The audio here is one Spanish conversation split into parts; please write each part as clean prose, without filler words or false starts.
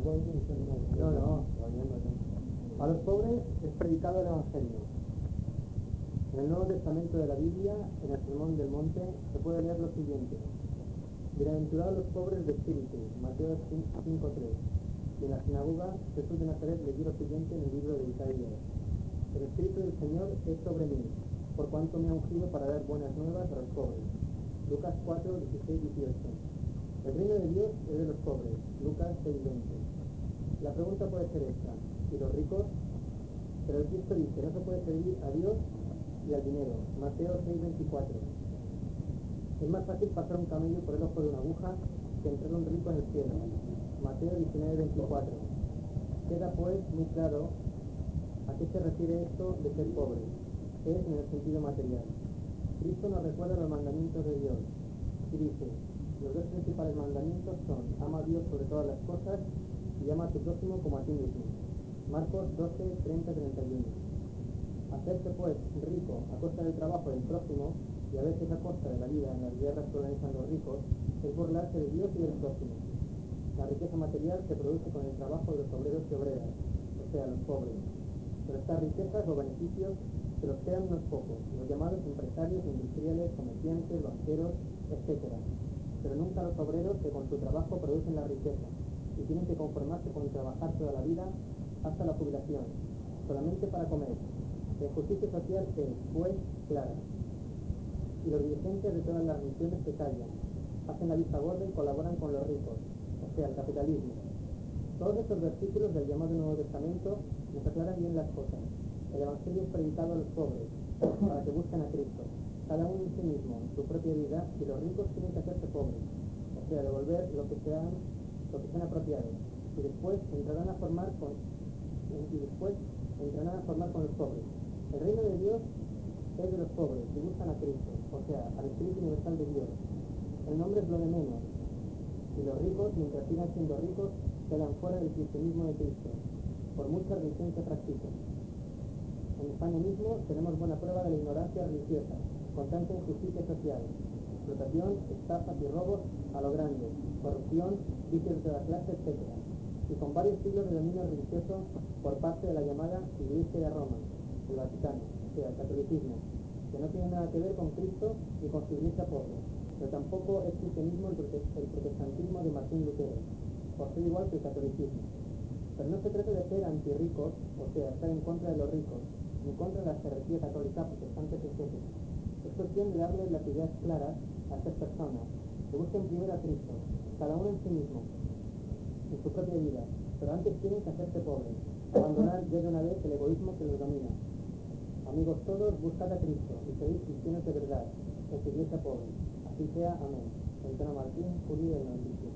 A los pobres es predicado el Evangelio. En el Nuevo Testamento de la Biblia, en el Sermón del Monte, se puede leer lo siguiente: bienaventurados los pobres de espíritu, Mateo 5:3. Y en la sinagoga, Jesús de Nazaret leyó lo siguiente en el libro de Isaías: el Espíritu del Señor es sobre mí, por cuanto me ha ungido para dar buenas nuevas a los pobres. Lucas 4:16-18. El reino de Dios es de los pobres. Lucas 6:20. La pregunta puede ser esta: ¿y los ricos? Pero el Cristo dice: no se puede servir a Dios y al dinero. Mateo 6:24. Es más fácil pasar un camello por el ojo de una aguja que entrar un rico en el cielo. Mateo 19:24. Queda pues muy claro a qué se refiere esto de ser pobre. Es en el sentido material. Cristo nos recuerda los mandamientos de Dios y dice: los dos principales mandamientos son: ama a Dios sobre todas las cosas y ama a tu prójimo como a ti mismo. Marcos 12:30-31. Hacerse pues rico a costa del trabajo del prójimo, y a veces a costa de la vida en las guerras que organizan los ricos, es burlarse de Dios y del prójimo. La riqueza material se produce con el trabajo de los obreros y obreras, o sea, los pobres. Pero estas riquezas o beneficios se los quedan unos pocos, los llamados empresarios, industriales, comerciantes, banqueros, etc. Pero nunca los obreros que con su trabajo producen la riqueza y tienen que conformarse con trabajar toda la vida hasta la jubilación, solamente para comer. La injusticia social es, pues, clara. Y los dirigentes de todas las naciones se callan, hacen la vista gorda y colaboran con los ricos, o sea, el capitalismo. Todos estos versículos del llamado Nuevo Testamento nos aclaran bien las cosas. El Evangelio es predicado a los pobres, para que busquen a Cristo, cada uno en sí mismo, en su propia vida, y los ricos tienen que hacerse pobres, o sea, devolver lo que se han apropiado, y después entrarán a formar con los pobres. El reino de Dios es de los pobres, que buscan a Cristo, o sea, al Espíritu Universal de Dios. El nombre es lo de menos, y los ricos, mientras sigan siendo ricos, quedan fuera del cristianismo de Cristo, por mucha religión que practiquen. En España mismo tenemos buena prueba de la ignorancia religiosa, con tanta injusticia social, explotación, estafas y robos a lo grande, corrupción, vicios de toda clase, etc. Y con varios siglos de dominio religioso por parte de la llamada Iglesia de Roma, el Vaticano, o sea, el catolicismo, que no tiene nada que ver con Cristo ni con su iglesia pobre, pero tampoco es cristianismo el protestantismo de Martín Lutero, por ser igual que el catolicismo. Pero no se trata de ser antirricos, o sea, estar en contra de los ricos, ni contra la jerarquía católica protestante, etc. Es cuestión de darles las ideas claras a estas personas, que busquen primero a Cristo, cada uno en sí mismo, en su propia vida, pero antes tienen que hacerse pobres, abandonar ya de una vez el egoísmo que los domina. Amigos todos, buscad a Cristo y seréis cristianos de verdad, en su iglesia pobre. Así sea, amén. Antonio Martín, julio del 97.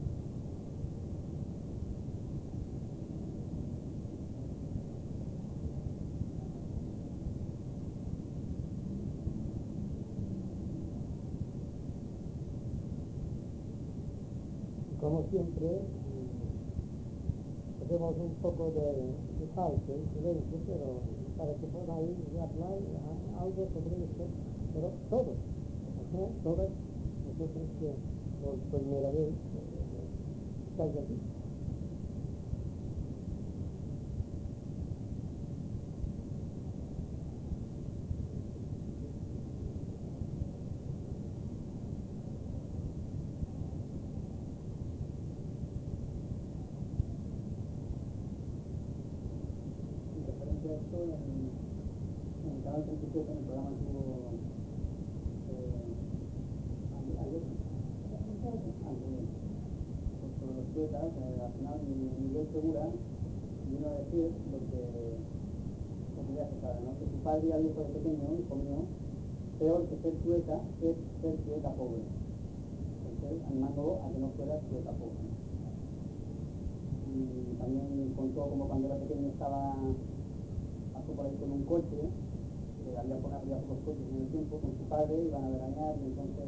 Como siempre, hacemos un poco de falso, silencio, pero para que podáis hablar algo sobre esto, pero todos, todas nosotros que por primera vez estáis aquí. Esto en el canal 37, en el programa antiguo ayer, sobre los poetas, al final Miguel Segura vino a decir lo que ya se sabe, ¿no? Que su padre ya dijo de pequeño, hijo mío, peor que ser poeta es ser poeta pobre. Entonces, animando a que no fueras poeta pobre. Y también contó como cuando era pequeño estaba por ahí con un coche, había pocos coches en el tiempo, con su padre, iban a veranear y entonces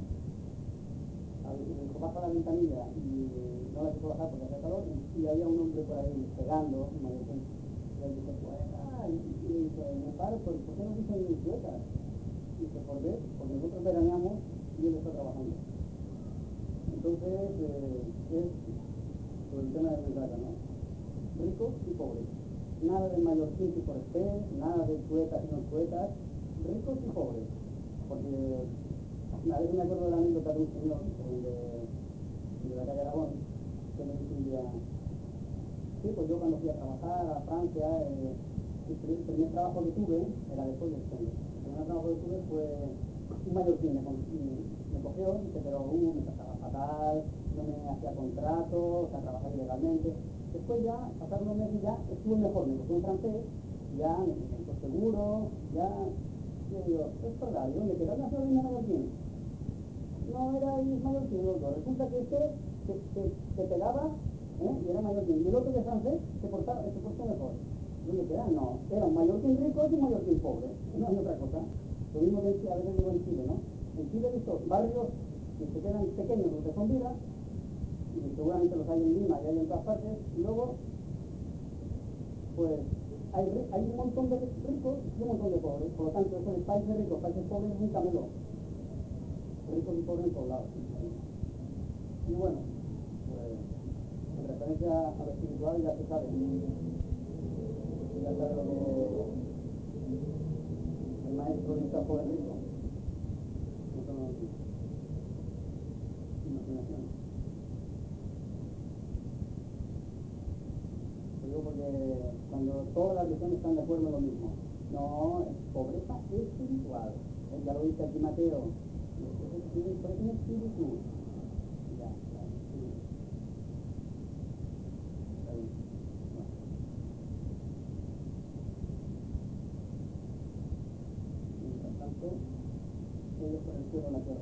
le dijo, baja la ventanilla y no la quiso bajar porque hacía calor y había un hombre por ahí pegando, y él dijo, y dice, me paro, ¿por qué no dicen mis dietas? Y dice, ¿por qué? Porque nosotros veraneamos y él está trabajando. Entonces, es por el tema de mensaje, ¿no? Ricos y pobres. Nada de mallorquín y forestés, nada de poetas y no poetas, ricos y pobres. Porque a veces me acuerdo de la anécdota de un señor de la calle Aragón, que me dice un día, sí, pues yo cuando fui a trabajar a Francia, el primer trabajo que tuve era después del centro. El primer trabajo que tuve fue un mallorquín, me cogió y dice, pero me trataba fatal, no me hacía contrato, o sea, trabajaba ilegalmente. Después ya, pasaron unos meses ya, estuve mejor, me cogió un francés, ya me sentí seguro, ya, le digo, es verdad, ¿de dónde quedas? ¿La ciudad de mallorquín? No era mallorquín, resulta que se pegaba, y era mallorquín, y el otro de francés se portó mejor. ¿Dónde queda? No, era un mallorquín rico y un mallorquín pobre, no hay otra cosa. Lo mismo que a veces digo en Chile, ¿no? En Chile he visto barrios que se quedan pequeños donde son vidas, y seguramente los hay en Lima y hay en todas partes, y luego, pues, hay un montón de ricos y un montón de pobres, por lo tanto, eso en países ricos, países pobres, es un camelo. Ricos y pobres en todos lados. Y bueno, pues, en referencia a lo espiritual ya se sabe. Ya sabe lo que el maestro dice a joven rico. No son imaginaciones. Digo porque cuando todas las religiones están de acuerdo en lo mismo. No, pobreza espiritual. Ya lo dice aquí Mateo. Pero es un espíritu. Ya, sí. Está bien. Bueno. Mientras tanto, ellos por el cielo en la tierra.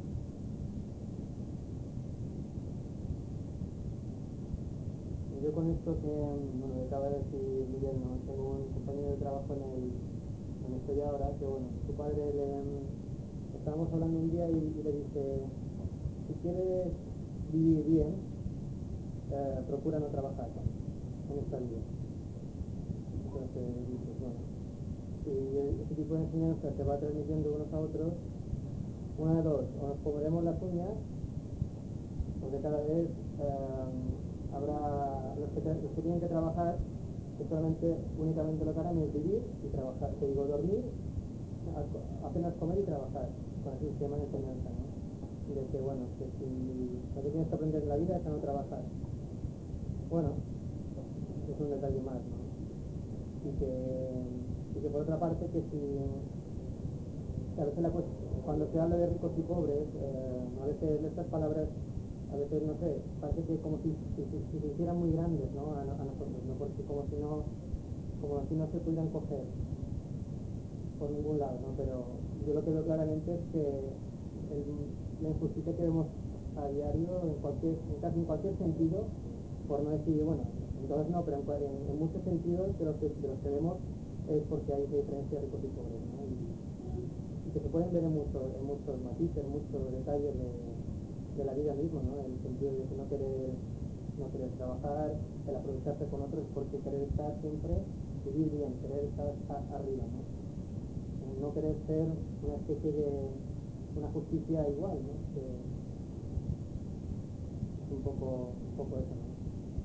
Yo con esto que, bueno, que acaba de decir Miguel, ¿no? Tengo un compañero de trabajo donde estoy ahora, que bueno, su padre estábamos hablando un día y le dice, si quieres vivir bien, procura no trabajar en esta vida. Entonces dices, bueno, si ese tipo de enseñanza se va transmitiendo unos a otros, una de dos, o nos comeremos las uñas, porque cada vez habrá los que tienen que trabajar, que únicamente lo que harán es vivir y trabajar, te digo, dormir, apenas comer y trabajar, con ese sistema de enseñanza, ¿no? De que, bueno, que si lo que tienes que aprender en la vida es a no trabajar. Bueno, es un detalle más, ¿no? Y que por otra parte, que si a veces cuando se habla de ricos y pobres, a veces estas palabras, a veces, no sé, parece que como si se hicieran muy grandes, ¿no? A nosotros, ¿no? Porque como si no se pudieran coger por ningún lado, ¿no? Pero yo lo que veo claramente es que la injusticia que vemos a diario en casi en cualquier sentido, por no decir, bueno, entonces no, pero en muchos sentidos de los que vemos es porque hay diferencias ricos y pobres, ¿no? Y que se pueden ver en muchos matices, en muchos detalles de la vida misma, ¿no? En el sentido de que no querer trabajar, el aprovecharse con otros porque querer estar siempre, vivir bien, querer estar arriba, ¿no? No querer ser una especie de una justicia igual, ¿no? Que es un poco eso, ¿no?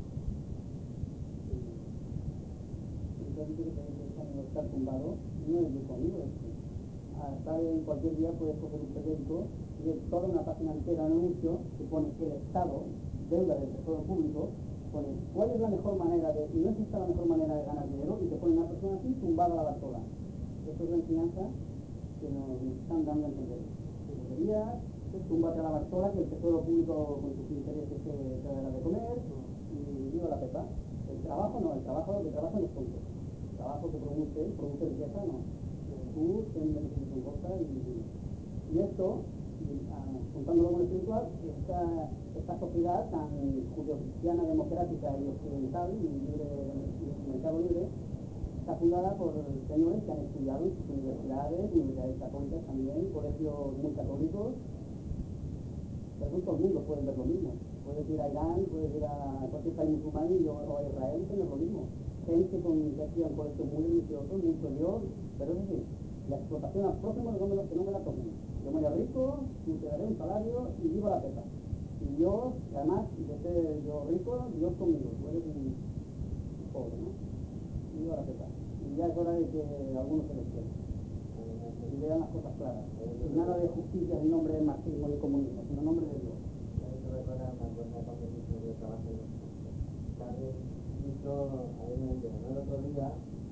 Entonces que estar tumbado no es muy conmigo. Estar en cualquier día puedes coger un periódico y es toda una página entera de anuncio que pone el Estado, deuda del Tesoro Público, pone cuál es la mejor manera y no es esta la mejor manera de ganar dinero, y te pone una persona así tumbada a la bartola. Eso es la enseñanza que nos están dando a entender. Deberías, túmbate a la bartola, que el Tesoro Público con tus intereses te dará de comer, y viva la pepa. El trabajo no, el trabajo que trabaja no es tonto. El trabajo que produce riqueza, no. Tú tienes beneficios en costa y esto, juntándolo con lo espiritual, esta sociedad tan judio-cristiana, democrática y occidental, y mercado libre, está fundada por señores que han estudiado en sus universidades católicas también, colegios muy católicos. Pero todo el mundo puede ver lo mismo. Puedes ir a Irán, puedes ir a cualquier país musulmán o a Israel y tener lo mismo. Gente que hacían colegios muy religiosos, mucho Dios, pero es decir, la explotación al próximo que no me la tomen. Yo me haré rico, te daré un salario y viva la pepa. Y Dios, además, de ser yo rico, Dios conmigo, tú eres un pobre, ¿no? Y ahora qué tal. Y ya es hora de que algunos se despierten y vean las cosas claras. Y nada de justicia en nombre del marxismo y del comunismo, sino en nombre de Dios. Eso recuerda una cosa cuando yo trabajo en los tardes, hizo ahí en el otro día,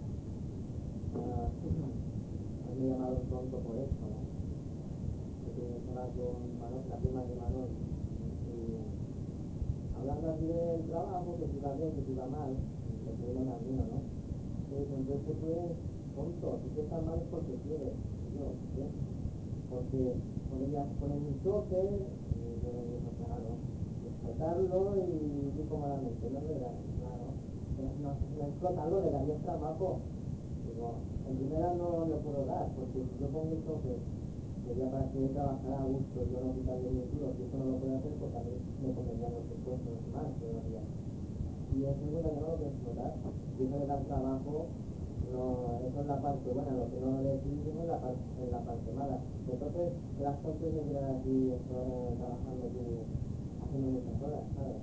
me llamaron tonto por esto, ¿no? Porque estaba con Manol, la prima de Manol, y hablando así del trabajo, que si va bien, que si va mal, que se viene a mí, ¿no? Entonces tú eres tonto, si tú estás mal es porque quieres, yo, ¿sí? Porque ponen un choque, y yo le digo, claro, explotarlo y cómodamente, no es verdad, claro, no explotarlo, le daría trabajo. Digo, en primera no le puedo dar, porque si yo pongo un choque, sería para que él trabajara a gusto, yo no quitarle mi título, si eso no lo puedo hacer, pues a mí me convendría los impuestos más todavía. Y en segunda que no lo puedo explotar, y eso le da trabajo, no, eso es la parte buena, lo que no le decimos es la parte mala. Entonces, las cosas de quedar aquí trabajando tú, haciendo muchas horas, ¿sabes?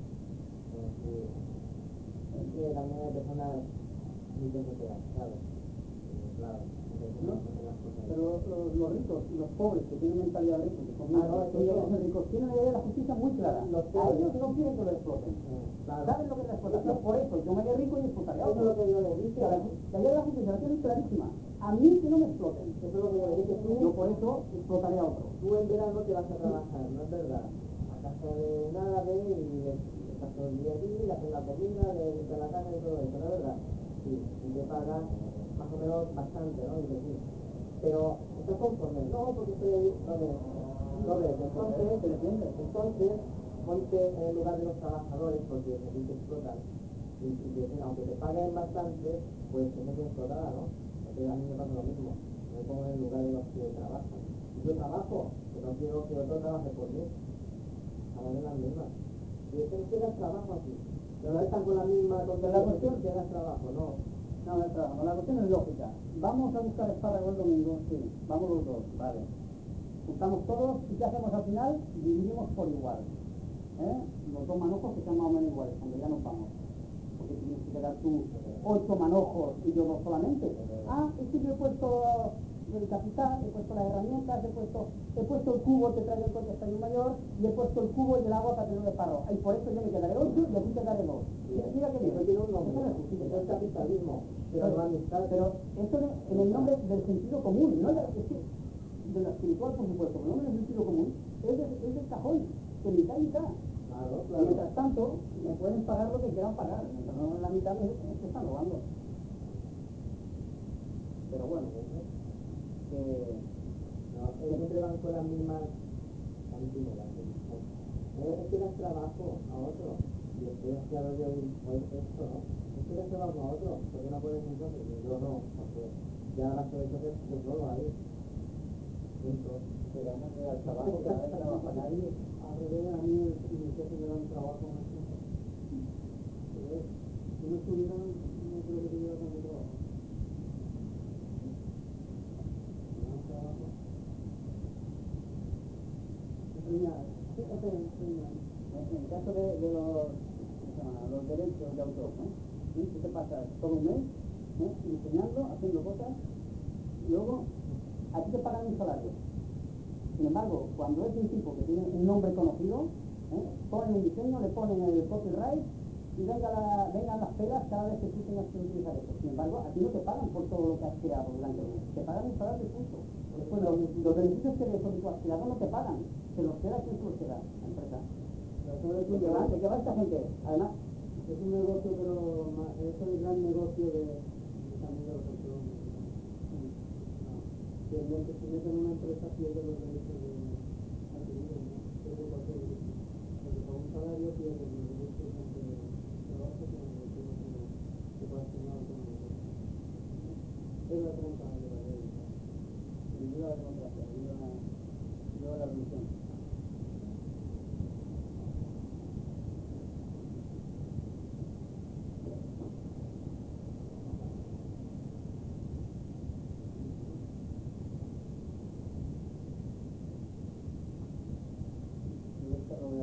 Es que también hay personas muy desesperadas, ¿sabes? Claro, ¿no? Pero los ricos y los pobres que tienen mentalidad rica, que son muy ricos, tienen la idea de la justicia muy clara. A ellos no quieren que lo exploten. Claro. ¿Saben lo que es la explotación? Por eso yo me haré rico y explotaré a otro. Eso es lo que yo le dije. La idea de la justicia la tienen clarísima. A mí que no me exploten. Eso es lo que yo le dije. Yo por eso explotaré a otro. Tú en verano te vas a trabajar, ¿no es verdad? A casa de nada de y estás todo el día aquí, le haces la comida, le limpias la casa y todo eso, ¿no es verdad? Sí, y te pagas más o menos bastante, ¿no? Y decir, pero estás conforme, no, porque estoy ahí, no ves, entonces ponte en el lugar de los trabajadores, porque aquí te explotan, y decir, aunque te paguen bastante, pues tienes que explotar, ¿no? Porque a mí me pasa lo mismo, me pongo en el lugar de los que trabajan, y yo trabajo, pero no quiero que otro trabaje por mí, a la vez las mismas, y es que hagas trabajo aquí, pero no están con la misma tontería, la cuestión que hagas trabajo, no. No, no es trabajo. La cuestión es lógica. Vamos a buscar espárrago el domingo, sí, vamos los dos, vale. Juntamos todos y ¿qué hacemos al final? Dividimos por igual. Los dos manojos que sean más o menos iguales, cuando ya nos vamos. Porque tienes que dar tú 8 manojos y yo 2 solamente. Es que yo he puesto el capital, he puesto las herramientas, he puesto el cubo que trae el coche estadio mayor y he puesto el cubo y el agua para tener el parro. Y por eso yo me quedaré 8 y aquí quedaré 2. Mira que bien. Tiene un nombre, eso es capitalismo, pero no amistad. Pero esto en el nombre del sentido común, no de lo espiritual, por supuesto, pero el nombre del sentido común es del cajón, de mitad y mitad. Claro. Mientras tanto, me pueden pagar lo que quieran pagar, mientras no la mitad me están robando. Pero bueno, siempre van con las mismas cantineras. Es que das trabajo a otro, y estoy haciendo yo esto, ¿no? Es que das trabajo a otro, porque no puedes entonces, yo no, porque ya las he hecho de todo ahí. Pero no me da el trabajo, que no trabaja nadie. Al revés, a mí mi jefe me da un trabajo más. Si no estuviera, no creo que tuviera tanto trabajo. Me da un trabajo. En el caso de los derechos de autor, ¿no? Tú te pasas todo un mes enseñando, haciendo cosas, y luego a ti te pagan un salario. Sin embargo, cuando es un tipo que tiene un nombre conocido, ponen un diseño, le ponen el copyright y vengan las pelas cada vez que tú tengas que utilizar eso. Sin embargo, a ti no te pagan por todo lo que has creado durante el mes, te pagan un salario justo. Después los beneficios que tú has creado no te pagan, se los queda quien se los queda, la empresa. ¿De qué va esta gente? Además, es un negocio, pero es el gran negocio también de los autónomos. Que el que se mete en una empresa pierde los derechos de adquiridos, pierde cualquier derecho. Porque por un salario pierde los derechos de trabajo que puede hacer una autónoma. Es la trampa de la ley. Viva la democracia, viva la religión.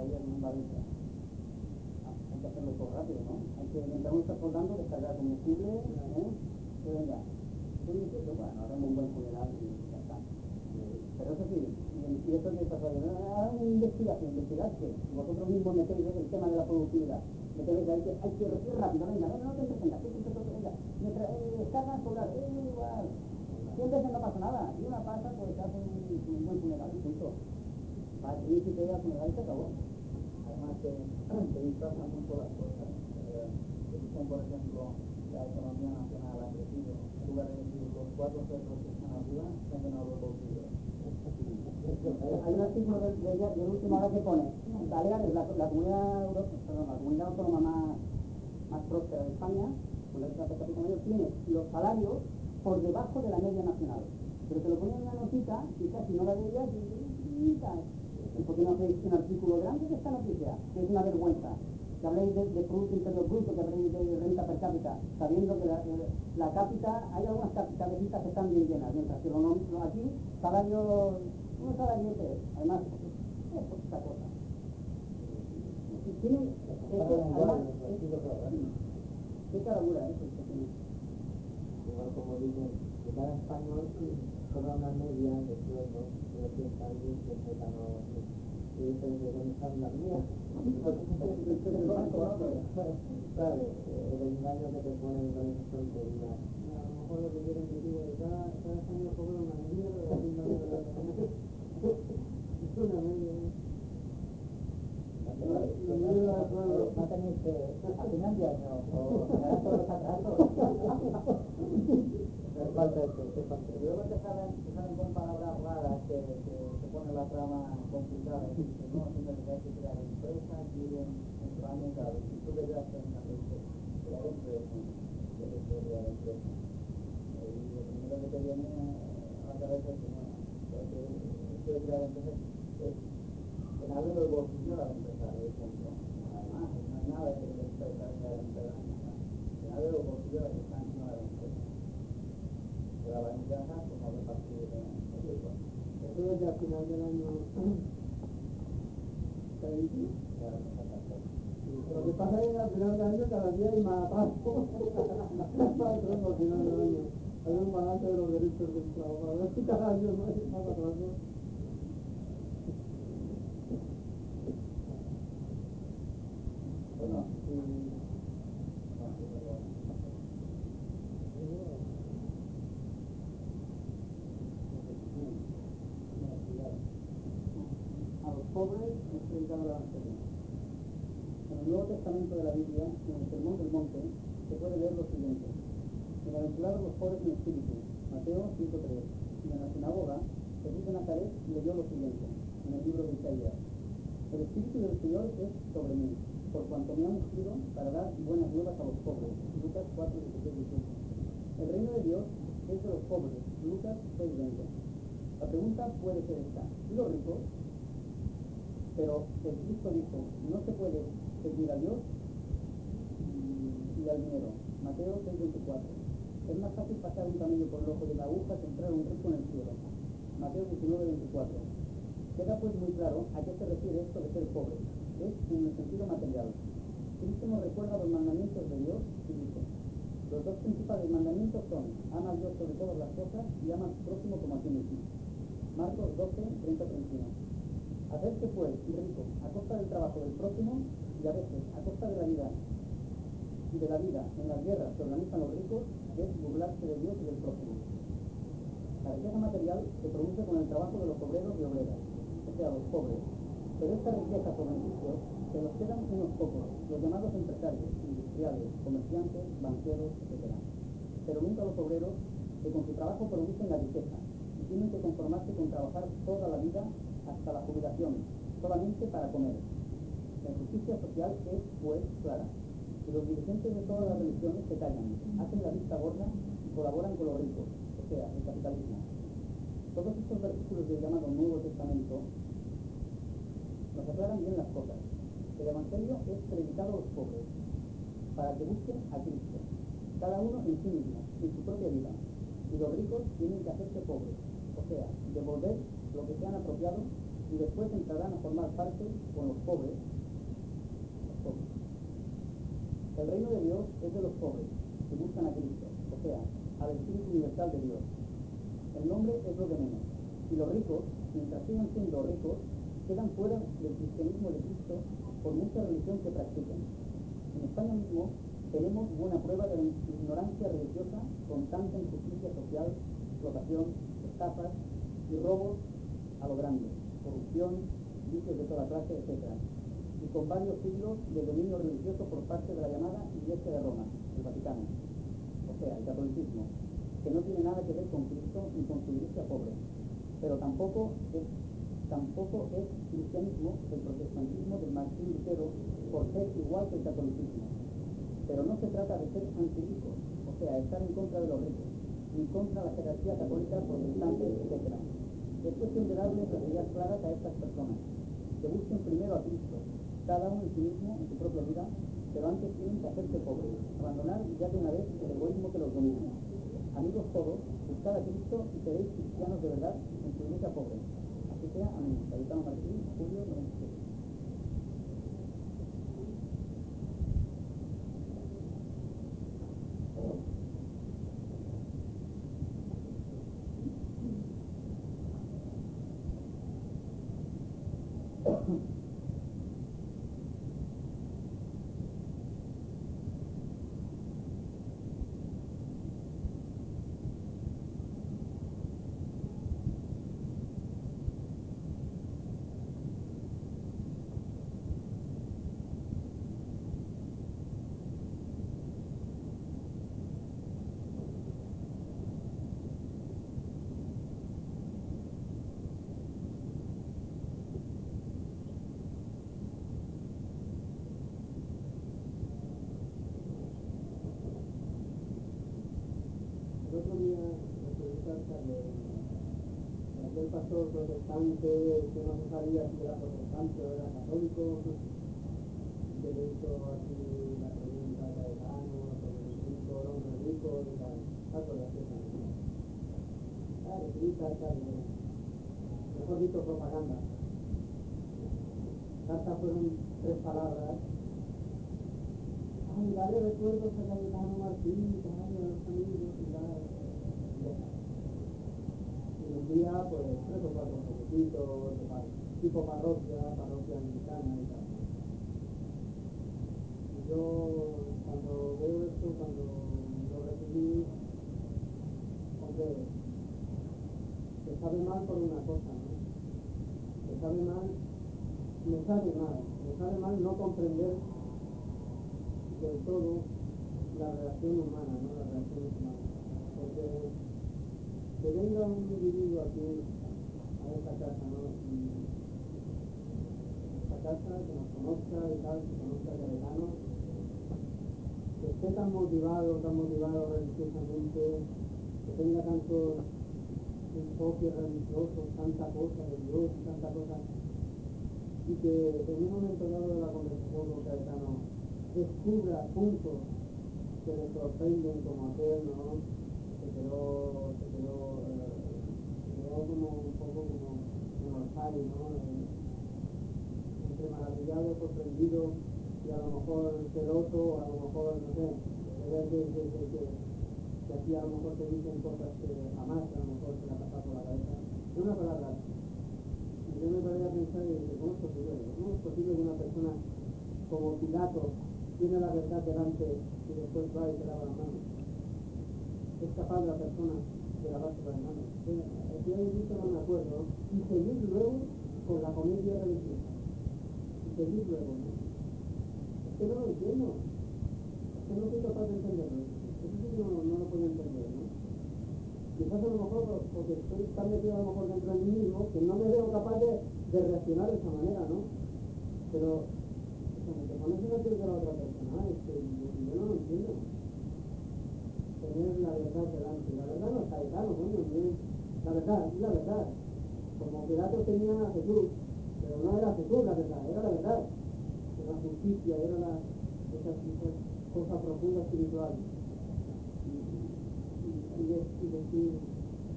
ayer en Valencia. Hay que hacerlo todo rápido, ¿no? Hay que, mientras uno está soldando, descargar combustible, que venga. Bueno, haremos un buen funeral y ya está. Pero eso sí, y eso que está fallando, hagan una investigación, investigar que vosotros mismos metéis el tema de la productividad. Metéis ahí que hay que ir rápido, venga, no te entretengas, venga, mientras descargan soldar, igual. 100 veces no pasa nada, y una pasa, pues se hace un buen funeral, punto. Va al príncipe al funeral y se acabó. Además que se disfrazan mucho las cosas. Dicen, por ejemplo, la economía nacional ha crecido. En lugar de decir los 4 cerros que están arriba, se han llenado los bolsillos. Hay un artículo del último hora que pone Baleares, la comunidad autónoma más próspera de España, con la per cápita mayor, tiene los salarios por debajo de la media nacional. Pero te lo ponen en una notita y casi no la veías y tal. ¿Y por qué no hacéis un artículo grande de esta noticia? Que es una vergüenza. Que habléis de Producto Interior Bruto, que habléis de renta per cápita, sabiendo que la cápita, hay algunas capitalitas que están bien llenas, mientras que aquí, unos salariotes, además, es poquita cosa. Tienen, además, qué caradura es esto que tiene. Igual como dicen, que cada español cobra una media de sueldo de 200 alguien que sepa no y dice de dónde están las mías. Claro, el engaño que te ponen con esas tonterías. A lo mejor lo que quieren decir es que cada español cobra una media de 200 euros. Es una media. No tenéis que, a final de año, o ganar todos los atrasos. Falta esto, falta. Y luego te salen con palabras raras que se pone la trama complicada y dicen, no, siempre que hay que crear empresas, quieren entrarme cada vez. Tú le das en la mente, crear empresas, crear empresas. Y lo primero que te viene a la cabeza es que no, quiero crear empresas, es en algo del bolsillo de la empresa, de ejemplo. Además, no hay nada de empresa, crear empresas, en algo del bolsillo de la que está encima de la empresa. La ventaja como repartir Eso desde el final del año 20. Lo que pasa es que al final del año cada día hay más paso. Al final del año hay un balance de los derechos del trabajador. Cada año no hay más atraso. bueno, A los pobres es predicado el Evangelio. En el Nuevo Testamento de la Biblia, en el Sermón del Monte, se puede leer lo siguiente: bienaventurados los pobres en espíritu, Mateo 5:3. Y en la sinagoga, Jesús de Nazaret leyó lo siguiente, en el libro de Isaías: el Espíritu del Señor es sobre mí, por cuanto me ha ungido para dar buenas nuevas a los pobres. Lucas 4:16-18. El reino de Dios es de los pobres. Lucas 6:20. La pregunta puede ser esta: ¿y los ricos? Pero el Cristo dijo, no se puede seguir a Dios y al dinero. Mateo 6:24. Es más fácil pasar un camello por el ojo de la aguja que entrar un rico en el cielo. Mateo 19:24. Queda pues muy claro a qué se refiere esto de ser pobre. Es en el sentido material. Cristo nos recuerda los mandamientos de Dios y dice: los dos principales mandamientos son: ama a Dios sobre todas las cosas y ama a tu prójimo como a ti mismo. Marcos 12:30-31. Hacerse pues rico a costa del trabajo del prójimo y a veces a costa de la vida en las guerras que organizan los ricos es burlarse de Dios y del prójimo. La riqueza material se produce con el trabajo de los obreros y obreras, o sea, los pobres. Pero esta riqueza por beneficios se los quedan unos pocos, los llamados empresarios, industriales, comerciantes, banqueros, etc. Pero nunca los obreros que con su trabajo producen la riqueza y tienen que conformarse con trabajar toda la vida hasta la jubilación, solamente para comer. La injusticia social es, pues, clara. Y los dirigentes de todas las religiones se callan, hacen la vista gorda y colaboran con los ricos, o sea, el capitalismo. Todos estos versículos del llamado Nuevo Testamento nos aclaran bien las cosas. El Evangelio es predicado a los pobres, para que busquen a Cristo, cada uno en sí mismo, en su propia vida. Y los ricos tienen que hacerse pobres, o sea, devolver lo que se han apropiado y después entrarán a formar parte con los pobres. El reino de Dios es de los pobres, que buscan a Cristo, o sea, al Espíritu Universal de Dios. El nombre es lo de menos, y los ricos, mientras sigan siendo ricos, quedan fuera del cristianismo de Cristo por mucha religión que practiquen. En España mismo tenemos buena prueba de la ignorancia religiosa con tanta injusticia social, explotación, estafas y robos a lo grande, corrupción, vicios de toda clase, etc. Y con varios siglos de dominio religioso por parte de la llamada Iglesia de Roma, el Vaticano, o sea, el catolicismo, que no tiene nada que ver con Cristo ni con su Iglesia pobre, pero tampoco es cristianismo el protestantismo del Martín Lutero por ser igual que el catolicismo. Pero no se trata de ser antiricos, o sea, estar en contra de los ricos, ni contra la jerarquía católica, protestante, etc. Es cuestión de darles las ideas claras a estas personas, que busquen primero a Cristo, cada uno en sí mismo, en su propia vida, pero antes tienen que hacerse pobres, abandonar ya de una vez el egoísmo que los domina. Amigos todos, buscad a Cristo y seréis cristianos de verdad en su iglesia pobre. Así sea, amén. Cayetano Martín, julio 97. El otro día me preguntaste de aquel pastor protestante que no se sabía si era protestante o era católico, que le hizo así la pregunta a Cayetano sobre el rico, el hombre rico y tal. Algo de aquella manera. Claro, grita, mejor dicho, propaganda. Cartas fueron 3 palabras. Ay, dale recuerdos a Cayetano Martín, a los amigos y tal. Y un día, pues, 3 o 4 poquititos, tipo parroquia anglicana y tal. Y yo, cuando veo esto, cuando lo recibí, hombre, me sabe mal por una cosa, ¿no? Me sabe mal no comprender del todo la relación humana, ¿no? Las relaciones humanas. Porque que venga un individuo aquí a esta casa, ¿no? Y esta casa, que nos conozca y tal, que conozca a Cayetano, que esté tan motivado religiosamente, que tenga tantos enfoques religiosos, tanta cosa de Dios y tanta cosa, y que en un momento dado de la conversación con Cayetano descubra puntos que le sorprenden como aquel, ¿no? Se quedó como un poco como en Orsay, ¿no? Entre maravillado, sorprendido y a lo mejor celoso, o a lo mejor, no sé, de ver que aquí a lo mejor se dicen cosas que jamás a lo mejor se le ha pasado por la cabeza. Es una palabra. Y yo me paré a pensar y dije, ¿cómo es posible? ¿Cómo es posible que una persona como Pilato tiene la verdad delante y después va y se lava las manos? Es capaz la persona de lavarse las manos. Si hay visto no me acuerdo, y seguir luego con la comedia religiosa. Y seguir luego, ¿no? Es que no lo entiendo. Es que no soy capaz de entenderlo. Eso sí que no lo puedo entender, ¿no? Quizás a lo mejor porque estoy tan metido a lo mejor dentro de mí mismo que no me veo capaz de reaccionar de esa manera, ¿no? Pero cuando te pones en la piel de la otra persona, yo no lo entiendo. Tener la verdad delante. La verdad no está Cayetano, coño. La verdad. Como Pilato tenía a Jesús, pero no era Jesús la verdad, era la verdad. Era la justicia, era esa cosa profunda espiritual. Y decir,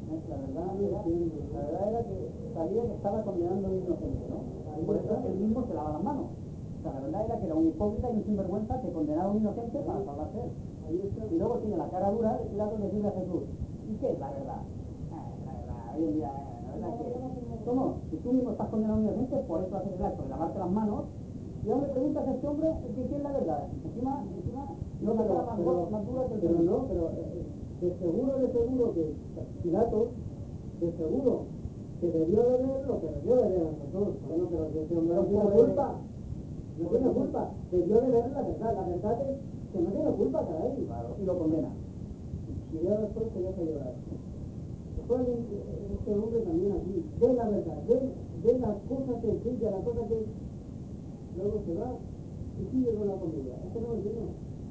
La verdad era que sabía que estaba condenando a un inocente, ¿no? Por eso él mismo se lava las manos. O sea, la verdad era que era un hipócrita y un sinvergüenza que condenaba a un inocente para salvarse él. Y luego tiene la cara dura de Pilato de decirle a Jesús, ¿y qué es la verdad? La verdad, hoy en día, la verdad que... ¿Cómo? Si tú mismo estás condenando a un inocente, por eso haces el acto de lavarte las manos, y ahora le preguntas a este hombre qué es la verdad. Encima, no la cara más dura que el pero no, pero de seguro que Pilato, de seguro que debió de ver lo que debió de ver a nosotros. Bueno, pero que ese hombre no tiene culpa. No tiene culpa. Debió de ver la verdad. La verdad es que no tiene culpa, caray. Claro, y lo condena. Y ya después se deja llorar. Después este hombre también aquí ve la verdad, ve las cosas sencillas, las cosas que luego se va y sigue con la comida. Esto no lo entiendo.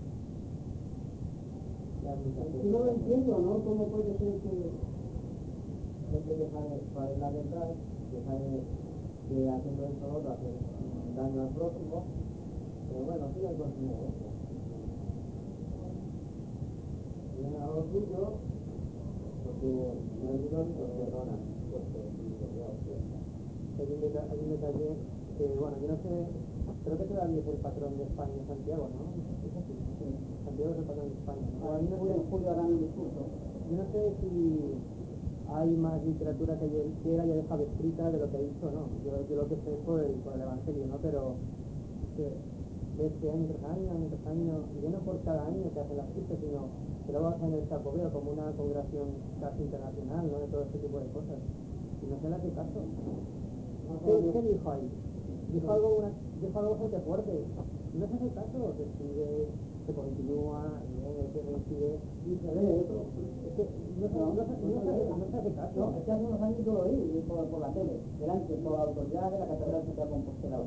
Si no lo entiendo, ¿no? ¿Cómo puede ser que deja de la verdad, deja de haciendo esto o otro, hacer daño al próximo, pero bueno, sigue con su negocio. Viene a lo suyo, porque no es Dios, pues perdona, porque hay un detalle que, bueno, yo no sé, creo que todavía es el patrón de España, Santiago, ¿no? Es así, sí. Santiago es el patrón de España, ¿no? Julio harán un discurso. Yo no sé si hay más literatura que él haya dejado escrita de lo que ha dicho, ¿no? Yo lo que sé es por el Evangelio, ¿no? Pero ves que año tras año, y ya no por cada año que hace las fiestas, sino que luego hacen el Chapobeo como una congregación casi internacional, ¿no? De todo este tipo de cosas. Y no se le hace caso. ¿Qué dijo ahí? Dijo algo bastante fuerte. No se hace caso, se sigue, se continúa, se reincide, y se ve eso. Es que no se hace caso. No, es que hace unos años yo lo oí por la tele, delante, por la autoridad de la Catedral de Compostela.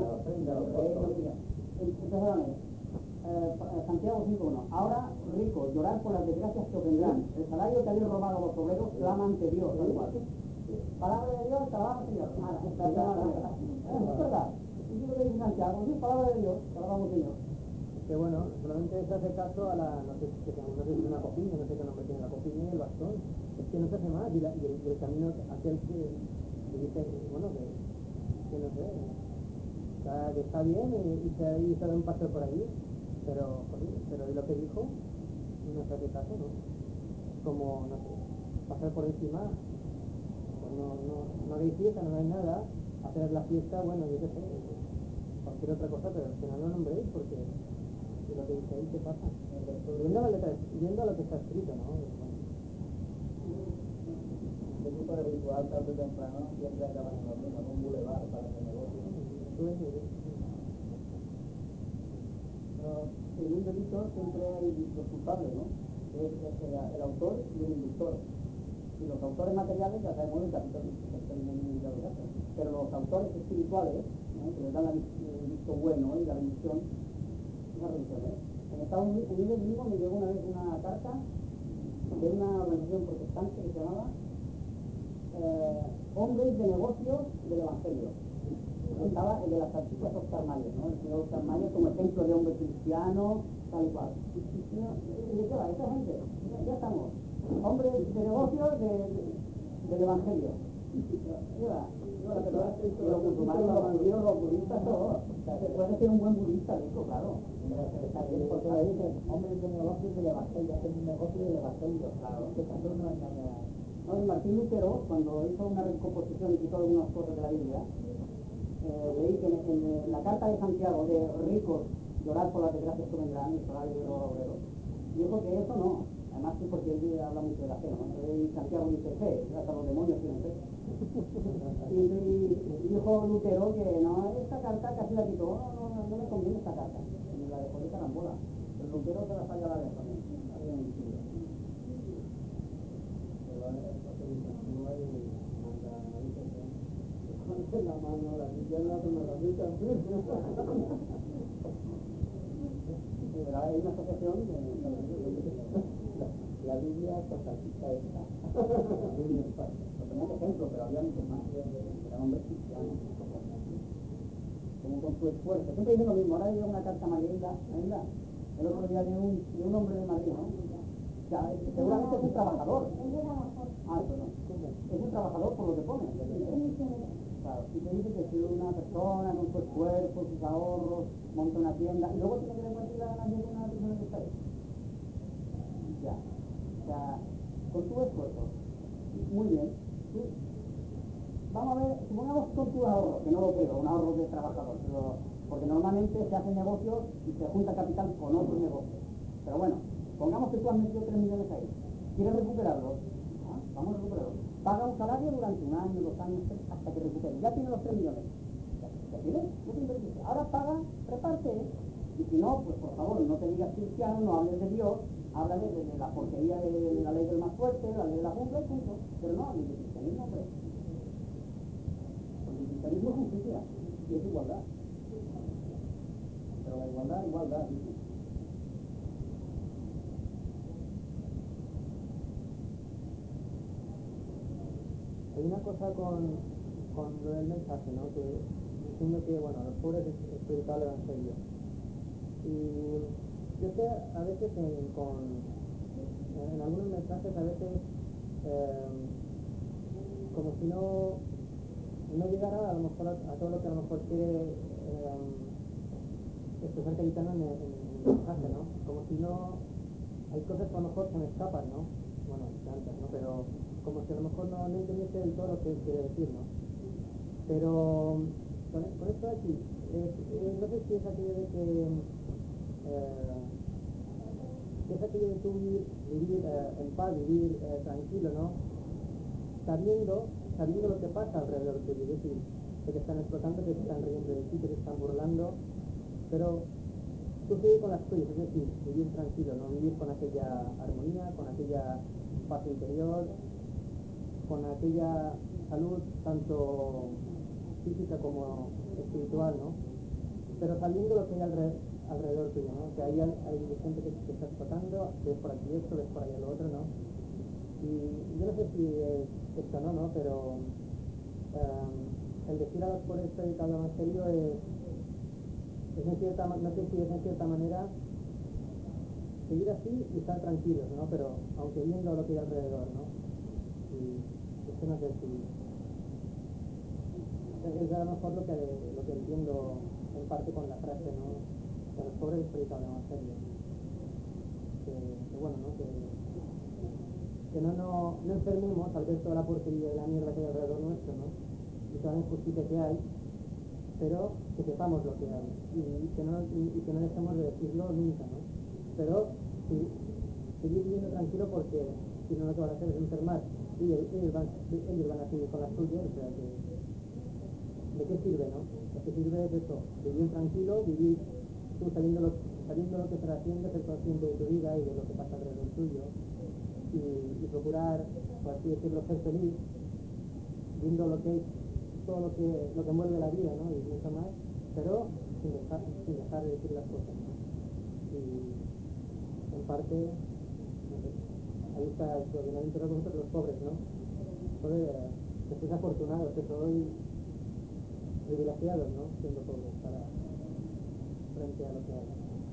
Empezaron Santiago 5.1. Ahora, ricos, llorar por las desgracias que os vendrán. El salario que habéis robado a los obreros clama ante Dios. Palabra de Dios, trabajo, Señor. Es verdad. Y lo que dice Santiago, sí, palabra de Dios, trabajamos, Señor. Que bueno, solamente se hace caso a la, no sé si es una copina, no sé qué nombre tiene la copina y el bastón. Es que no se hace más, y el camino aquel que dice, bueno, que no sé, que está bien y se da un paseo por ahí, pero ¿y lo que dijo? No se hace caso, ¿no? Como, no sé, pasar por encima, pues no hay fiesta, no hay nada, hacer la fiesta, bueno, yo qué sé, cualquier otra cosa, pero que no lo nombréis porque lo que dice ahí, ¿qué pasa? Viendo lo que está escrito, ¿no? Este tipo de ritual tarde o temprano siempre acaban en lo mismo, en un bulevar para el negocio. En un delito siempre hay dos culpables, ¿no? Es el autor y el inductor. Y los autores materiales ya sabemos el capitalismo, pero los autores espirituales, ¿no? Que les dan el visto bueno y la bendición, una religión, ¿eh? En Estados Unidos mismo me llegó una vez una carta de una organización protestante que se llamaba Hombres de Negocios del Evangelio. Estaba el de las salchichas Oscar Mayer, ¿no? El señor Oscar Mayer como ejemplo de hombre cristiano, tal y cual. ¿Y de qué va? Esta gente, ya estamos. Hombres de negocios del Evangelio. Los musulmanes, los judíos, los budistas, todo. Se puede ser un buen budista, dijo, claro. Está bien, porque le dicen hombres de negocios del Evangelio, hacen un negocio del Evangelio, claro. Que tanto no engaña. No, y Martín Lutero, cuando hizo una recomposición y quitó algunas cosas de la Biblia, leí que en la carta de Santiago de ricos llorar por las desgracias que vendrán y el salario de los obreros, dijo que eso no, además que porque él habla mucho de la fe, ¿no? Entonces Santiago dice fe, hasta los demonios tienen fe. Y dijo Lutero que no, esta carta casi la quitó, no me conviene esta carta, me la dejó de carambola, pero Lutero se la falla a la vez también. La mano, la izquierda con la ramita. Hay una asociación de la Biblia con salchicha esta. lo tenía de ejemplo, pero había muchos más. Eran hombres cristianos. Como con su esfuerzo. Siempre dicen lo mismo. Ahora llega una carta mayenda. El otro día de un hombre de Madrid, ¿no? sea, seguramente es un trabajador. Ah, perdón. Es un trabajador por lo que pone. Claro, y te dice que si una persona con su esfuerzo, sus ahorros, monta una tienda, y luego tiene que repartir la ganancia con una persona que está ahí. Ya. O sea, con tu esfuerzo. Muy bien. ¿Sí? Vamos a ver, supongamos con tu ahorro, que no lo creo, un ahorro de trabajador, porque normalmente se hacen negocios y se junta capital con otros negocios. Pero bueno, pongamos que tú has metido 3 millones ahí. ¿Quieres recuperarlos? ¿Ah? Vamos a recuperarlos. Paga un salario durante 1 año, 2 años, 3, hasta que recuperes. Ya tienes los 3 millones. ¿Ya tienes? No te invertiste. Ahora paga, reparte. Y si no, pues por favor, no te digas cristiano, no hables de Dios, háblale de la porquería de la ley del más fuerte, la ley de la jungla y punto. Pero no hables de cristianismo, hombre. Porque el cristianismo es justicia y es igualdad. Pero la igualdad, igualdad, dice. Hay una cosa con lo del mensaje, ¿no? Que diciendo que, bueno, a los pobres es predicar el Evangelio. Y yo sé, a veces en algunos mensajes, a veces, como si no llegara a lo mejor a todo lo que a lo mejor quiere expresar Cayetano en el mensaje, ¿no? Como si no, hay cosas que a lo mejor se me escapan, ¿no? Bueno, tantas, ¿no? Pero como si a lo mejor no entendiese del todo lo que quiere decir, ¿no? Pero con esto de aquí, no sé si es aquello de que es aquello de tú vivir en paz, vivir tranquilo, ¿no? Sabiendo lo que pasa alrededor tuyo, es decir, que te están explotando, que te están riendo de ti, que te están burlando, pero tú sigues con las tuyas, es decir, vivir tranquilo, ¿no? Vivir con aquella armonía, con aquella paz interior, con aquella salud tanto física como espiritual, ¿no? Pero sabiendo lo que hay alrededor tuyo, ¿no? Que hay gente que te está explotando, ves por aquí esto, ves por allá lo otro, ¿no? Y yo no sé si es esto o no, pero el decir a los pobres predicar el Evangelio es en cierta, no sé si es en cierta manera seguir así y estar tranquilos, ¿no? Pero aunque viendo lo que hay alrededor, ¿no? Y esto no sé si es a lo mejor lo que entiendo en parte con la frase, ¿no? Que a los pobres predicar el Evangelio. Que bueno, ¿no? Que no enfermemos al ver toda la porquería y la mierda que hay alrededor nuestro, ¿no? Y toda la injusticia que hay, pero que sepamos lo que hay y que no dejemos de decirlo nunca, ¿no? Pero sí, seguir viviendo tranquilo, porque si no lo que van a hacer es enfermar y ellos van a seguir con las suyas, o sea que ¿de qué sirve, no? Lo que sirve es eso, vivir tranquilo, vivir tú sabiendo lo que estás haciendo, ser consciente de tu vida y de lo que pasa alrededor tuyo y procurar, por así decirlo, ser feliz viendo lo que es todo lo que envuelve la vida, ¿no? Y mucho más, pero sin dejar de decir las cosas, ¿no? Y en parte, no sé, ahí está el ordenamiento de los pobres, ¿no? Entonces, que sois afortunados, que sois privilegiados, ¿no? Siendo pobres frente a lo que hay.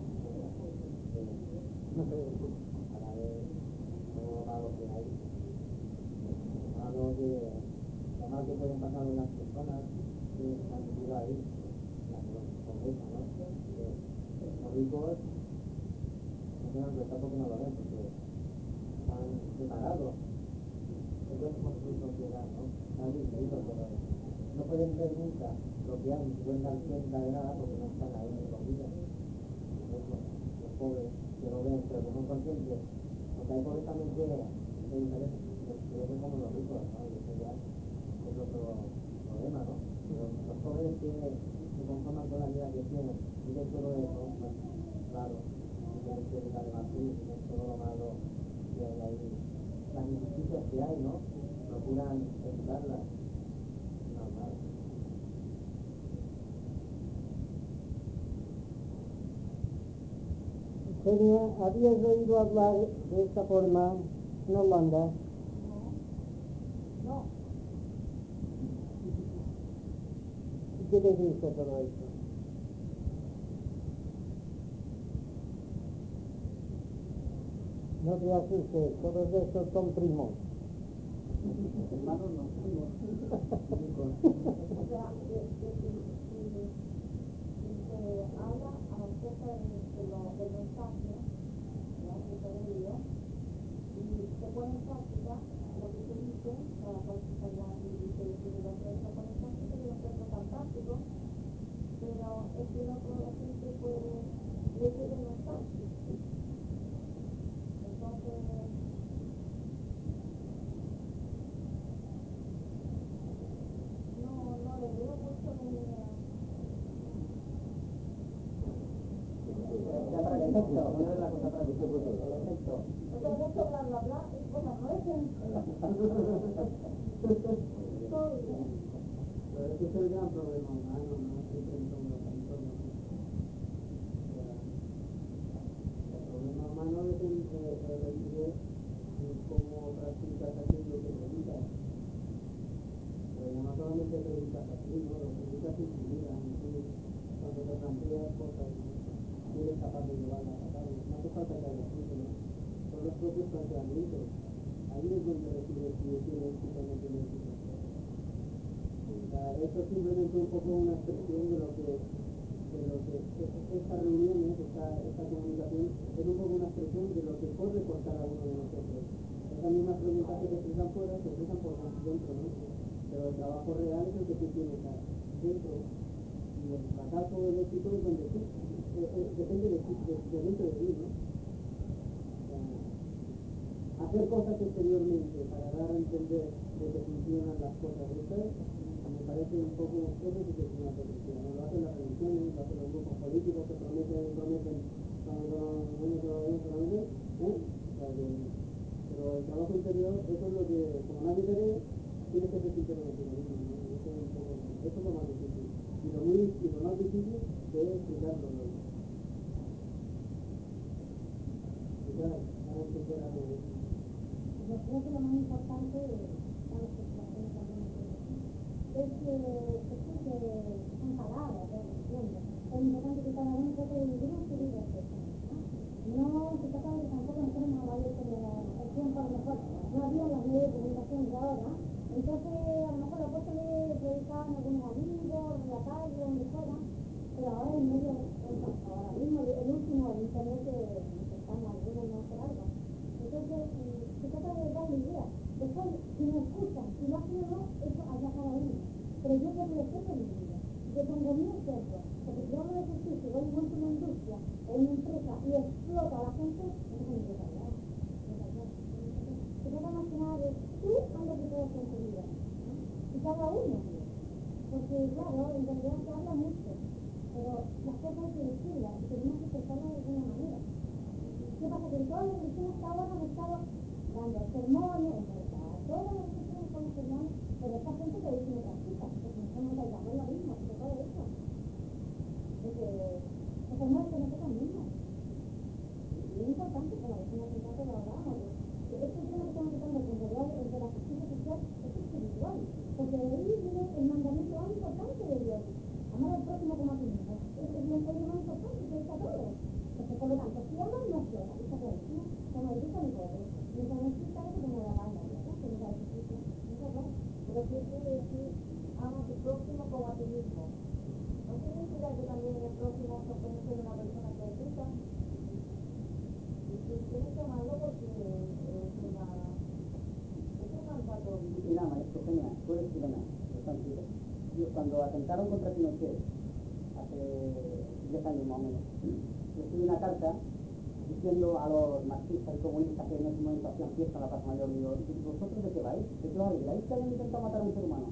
No sé, Para ver todo lo malo que hay, lo malo que pueden pasar en las personas que han vivido ahí, la pobreza, ¿no? Los ricos no tienen libertad porque no lo ven, porque están preparados. Eso es como su sociedad, ¿no? Están divididos, pero no pueden ver nunca lo que hay, ni pueden dar cuenta de nada porque no están ahí en los vidas. Los pobres que lo ven, pero que son conscientes, porque hay pobres también que ven como los ricos, ¿no? Y eso ya es otro problema, ¿no? Pero los pobres que se conforman con la vida que tienen, y ven todo eso, pues claro, y tienen que dedicar más y ven todo lo malo que hay ahí, las injusticias que hay, ¿no? Procuran evitarlas, normal. Eugenia, ¿habías oído hablar de esta forma en Holanda? No. ¿Y qué te dice todo esto? No te voy a decir que todos estos son primos. Hermanos no. O sea, habla acerca del mensaje, ¿no? Y se pone en práctica lo que se dice para practicar y dice que lo que se pone en práctica es un centro fantástico, pero es que no toda la gente puede leer el mensaje. Entonces, no le veo mucho Ya para el efecto, no es la cosa para el efecto. o sea, mucho bla bla bla, es cosa nuestra. Pero ese es el gran problema humano, ¿no? Siempre en todo el problema humano es el reside en cómo practicas aquello que predicas. Pero no solamente predicas así, ¿no? Lo predicas en tu vida, cuando te planteas cosas, ¿no? Eres capaz de llevarlas a cabo. No hace falta que haya escrito, ¿no? Son los propios planteamientos. Ahí es donde recibes si tiene éxito o no tiene éxito. Esto es simplemente un poco una expresión de lo que estas reuniones, esta comunicación, es un poco una expresión de lo que corre por cada uno de nosotros. Esas mismas preguntas que te expresan fuera se expresan por dentro, ¿no? Pero el trabajo real es el que tú tienes dentro. Y el fracaso o el éxito es donde tú, depende de dentro de ti, ¿no? Hacer cosas exteriormente para dar a entender de que funcionan las cosas estas, me parece un poco, eso sí que es una protección, ¿no? Lo hacen las religiones, lo hacen los grupos políticos que prometen, pero el trabajo interior, eso es lo que, como nadie te ve, tienes que ser sincero contigo mismo, ¿no? Eso es lo más difícil. Y lo más difícil es explicarlo luego. Explicar, para entender a todo eso. Yo creo que lo más importante es que son palabras, ¿entiendes? Es importante que cada uno trate de vivir su vida, ¿no? No se trata de que tampoco nosotros nos vaya el tiempo, a lo mejor no había los medios de comunicación de ahora, entonces a lo mejor lo puesto le predicaban a algunos amigos, en la calle, donde fuera, pero ahora en medio, ahora mismo, el último, el internet que estamos algunos no hacer algo. Entonces, se trata de darle idea. Después, si me escuchan, si lo hacen o no, eso allá cada uno. Pero yo que respeto mi vida, yo pongo mi ejemplo, porque si yo no necesito, voy y monto una industria o una empresa y exploto a la gente, no es una empresa, ¿verdad? Se trata más que nada de tú haz lo que puedas en tu vida, ¿no? Y cada uno, porque claro, en realidad se habla mucho, pero las cosas hay que decirlas y tenemos que expresarlas de alguna manera. ¿Qué pasa? Que en todas las religiones hasta ahora han estado dando sermones, todas las religiones son sermones, pero esta gente que dice no practica, porque nosotros nos bailamos lo mismo, porque todo eso. Porque los sermones que nosotros mismos. Y es importante que la vecina central lo hablamos, que este tema que estamos tratando en realidad entre la justicia social es espiritual, porque de ahí viene el mandamiento más importante de Dios, amar al próximo como a ti mismo. Es el más importante que está todo. Porque por lo tanto, si amas no explota, está clarísimo, como el rico ni pobre. Mientras no exista eso, como la banda, ¿verdad? Que no sabe si existe, ¿no es verdad? Pero ¿qué quiere decir ama a tu próximo como a ti mismo? ¿No significa que también el próximo se puede ser una persona que exista? Y tienes que amarlo porque es un mandato. Mira, maestro Peña, tú eres chilena, tranquilo. Cuando atentaron contra Pinochet, hace 10 años más o menos, le escribí una carta diciendo a los marxistas y comunistas que en ese momento hacían fiesta en la Plaza Mayor, digo, ¿vosotros de qué vais? ¿De qué os alegráis que hayan intentado matar a un ser humano?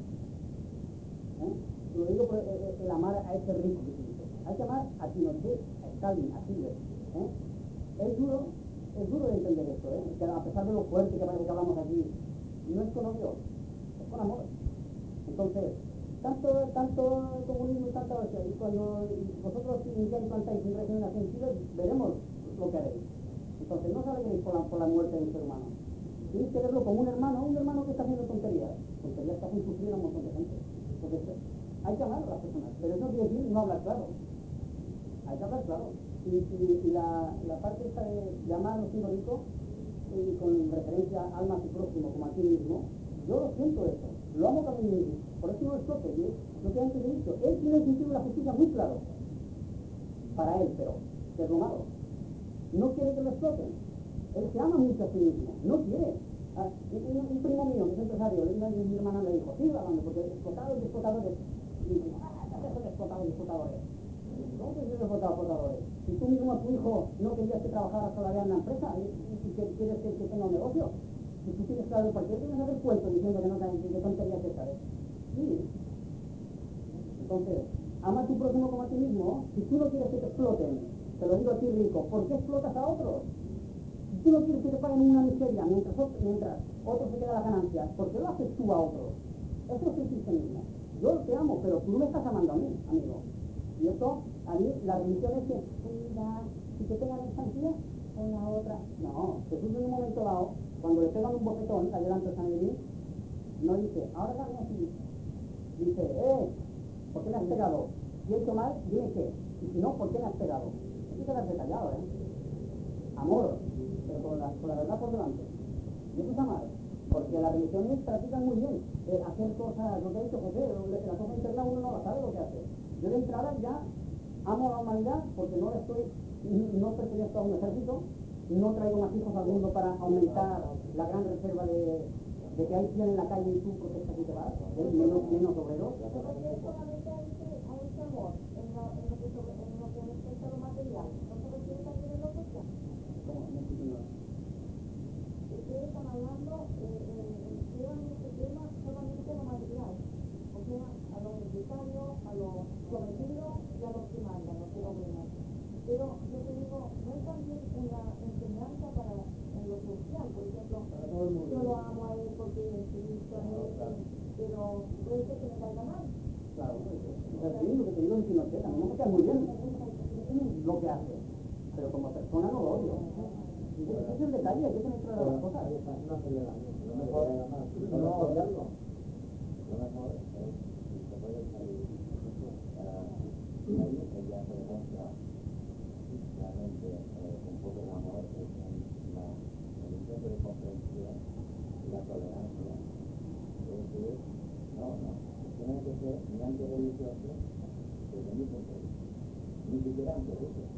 Lo digo por el amar a ese rico que dice. Hay que amar a Pinochet, a Stalin, a Hitler. Es duro de entender esto, que a pesar de lo fuerte que parece que hablamos aquí, no es con odio, es con amor. Entonces, tanto comunismo y tanta odio, y cuando vosotros iniciáis y plantáis un régimen así en Chile, veremos lo que haréis. Entonces, no os alegréis por la muerte del ser humano. Tenéis que verlo como un hermano que está haciendo tonterías que hacen sufrir a un montón de gente. Porque hay que amar a las personas, pero eso quiere decir no hablar claro. Hay que hablar claro. Y la parte esta de amar a los hijos ricos, con referencia a alma a tu próximo como a ti mismo, yo lo siento eso, lo amo también mismo, por eso no lo explote, y es lo que antes he dicho, él tiene el sentido de la justicia muy claro, para él, pero, que es lo malo, no quiere que lo exploten, él se ama mucho a sí mismo, no quiere. Un primo mío, que es empresario, mi hermana le dijo, sigue hablando, porque explotados y explotadores, y dice, eso de explotados y explotadores. ¿Cómo que es explotadores? Si tú mismo a tu hijo no querías que trabajara salarial en la empresa y que quieres que tenga un negocio, si tú tienes claro por qué tienes que hacer cuentos diciendo que no, que tonterías que sabes. Sí. Entonces, ama a tu prójimo como a ti mismo. Si tú no quieres que te exploten, te lo digo a ti rico, ¿por qué explotas a otros? Si tú no quieres que te paguen una miseria mientras otro se queda la ganancia, ¿por qué lo haces tú a otros? Eso es el cristianismo. Yo te amo, pero tú no me estás amando a mí, amigo. Y eso, a mí, la religión es que, si te pegan en Santía, en la otra. No, Jesús en un momento dado, cuando le pegan un bofetón, allá delante de San Edrín, no dice, ahora dame así. Dice, ¿por qué me has pegado? Si he hecho mal, dime qué. Y si no, ¿por qué me has pegado? Hay que quedarse callado, Amor, pero con la verdad por delante. Y eso está mal, porque las religiones practican muy bien hacer cosas, lo que ha dicho José, la cosa interna uno no la sabe lo que hace. Yo de entrada ya amo a la humanidad porque no pertenezco a un ejército, no traigo más hijos al mundo para aumentar la gran reserva de que hay 100 en la calle y tú protestas y te vas, menos obreros. Solamente a ese amor, en lo que respecta a lo material, ¿no se refiere también en lo social? ¿Cómo? No entiendo. Ustedes están hablando, llevan este tema solamente lo material, o sea, a los necesarios, a los sometidos y a los que mandan, los que dominan. Pero yo te digo, no es también una enseñanza en lo social, por ejemplo, yo lo amo a él porque es Cristo, pero puede ser que me caiga mal. Claro, sí, lo que te digo es inocente, a mí no me cae muy bien lo que hace, pero como persona no lo odio. Ese es el detalle, hay que tener claras las cosas. No odiarlo. Lo mejor es si se puede salir ahí ella se demuestra realmente un poco de amor el intento de comprensión y la tolerancia. Es decir, no, tiene que ser ni antirreligioso desde mi punto de vista, ni siquiera antirreligioso.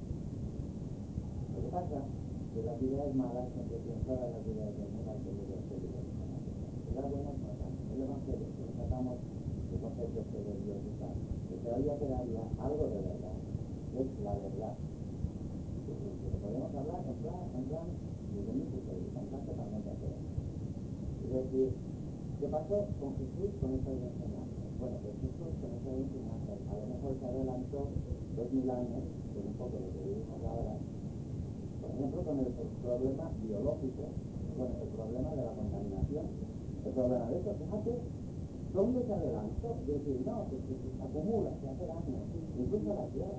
Lo que pasa es que las ideas malas siempre tienen todas las ideas del mundo al que le las buenas no tanto. El Evangelio, que tratamos de conceptos de Dios y tal, que todavía quedaría algo de verdad, es la verdad. Que podemos hablar en plan, desde mi punto de vista, en plan totalmente afuera. Es decir, ¿qué pasó con Jesús con esa enseñanza? Bueno, pues Jesús con esa enseñanza, a lo mejor se adelantó 2000 años, con un poco de lo que vivimos ahora, por ejemplo, con el problema biológico, con el problema de la contaminación. El problema de eso, fíjate, ¿dónde se adelantó? Es decir, no, que se acumula, se hace daño, incluso a la tierra.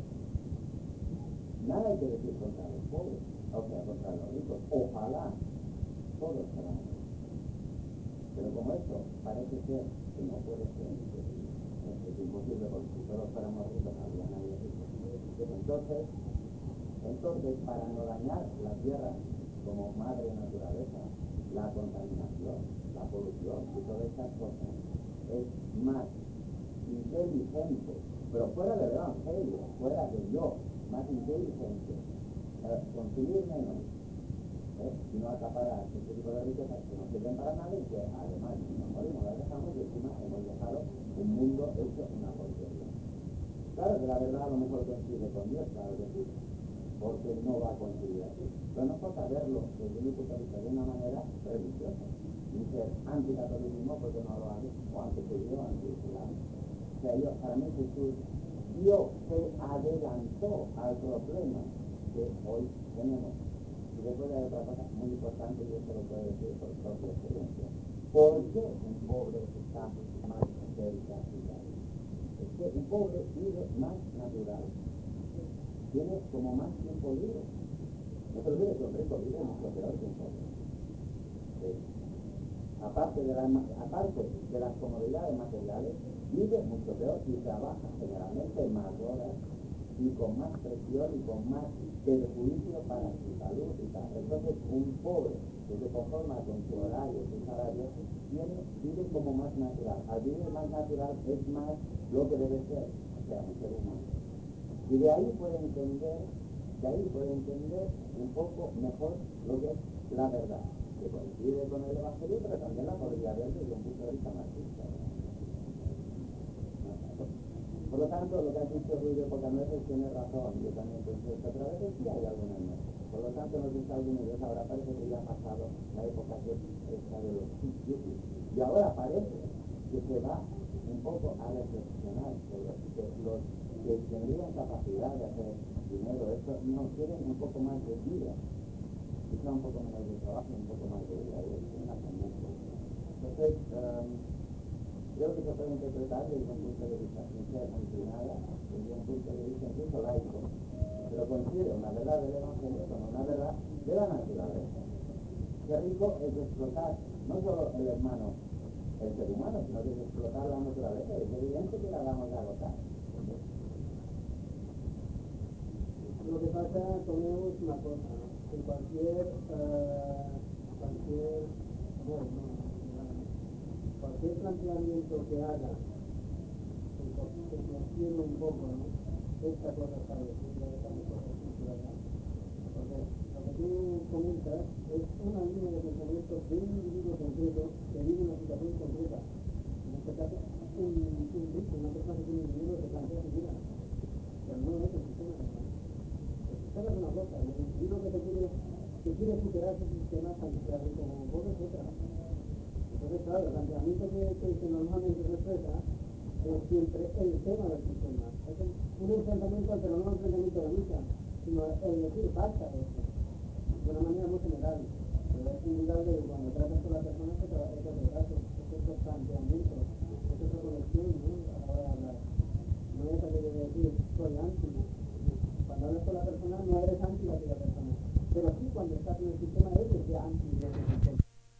Nada hay que decir contra los pobres, o sea, contra los ricos. Ojalá todos sean. Pero como esto parece ser que no puede ser, es imposible porque si todos fuéramos ricos, habría nadie rico. Entonces, para no dañar la tierra como madre naturaleza, la contaminación, la polución y todas estas cosas, es más inteligente, pero fuera del Evangelio, fuera de Dios, más inteligente, consumir menos, y no acaparar este tipo de riquezas que no sirven para nada y que además nos morimos, las dejamos y encima hemos dejado un mundo hecho una porquería. Claro que la verdad a lo mejor coincide con Dios, claro que sí, porque no va a coincidir así. Pero no importa verlo desde mi punto de vista de una manera religiosa, ni ser anticatolicismo porque no lo hace, o anti-judío, anti-islámico. O sea, para mí Jesús, Dios se adelantó al problema que hoy tenemos. Y después hay otra cosa muy importante, y esto lo puedo decir por propia experiencia. ¿Por qué un pobre está más cerca de la vida? Es que un pobre vive más natural. Tiene como más tiempo libre. No se olvide que un rico vive mucho peor que un pobre. Aparte de las comodidades materiales, vive mucho peor y trabaja generalmente más horas y con más presión y con más perjuicio para su salud y tal. Entonces, un pobre que se conforma con su horario, su salario, vive como más natural. Al vivir más natural es más lo que debe ser, o sea, un ser humano. Y de ahí puede entender un poco mejor lo que es la verdad, que coincide con el Evangelio, pero también la podría ver desde un punto de vista marxista. Por lo tanto, lo que ha dicho Rubio Pocanueces tiene razón, yo también pensé que otra vez sí hay alguna nueva. Por lo tanto, en los Estados Unidos ahora parece que ya ha pasado la época que esta de los hippies, y ahora parece que se va un poco a reflexionar sobre que los que tendrían capacidad de hacer dinero, esto no quieren un poco más de vida, quizá un poco menos de trabajo, un poco más de vida, es una tendencia. Entonces, creo que se puede interpretar desde un punto de vista sincero, inclinada, desde un punto de vista incluso laico, pero coincide una verdad del Evangelio con una verdad de la naturaleza. Qué rico es explotar no solo el hermano, el ser humano, sino que es explotar la naturaleza, es evidente que la vamos a agotar. Lo que pasa, tomemos una cosa, ¿no? En cualquier planteamiento que haga, que conociendo un poco, ¿no? Esta cosa está decirla, esta cosa cultural, porque lo que tú comentas es una línea de pensamiento de un individuo concreto que vive una situación concreta. En este caso, una persona que tiene un individuo que plantea su vida, pero no es el sistema de es una cosa, el individuo que quiere superar ese sistema sanitario como vos, etc. Entonces, claro, el planteamiento que normalmente se expresa es siempre el tema del sistema. Es un enfrentamiento, pero no un enfrentamiento de lucha, sino el decir basta de esto, de una manera muy general. Pero es indudable que cuando tratas con la persona es otro caso, es otro planteamiento, es otra conexión, ¿no? A la hora de hablar. No es aquello de decir, soy anti. Cuando hablas con la persona no eres anti de aquella persona, pero sí cuando estás en el sistema eres de anti de ese sistema.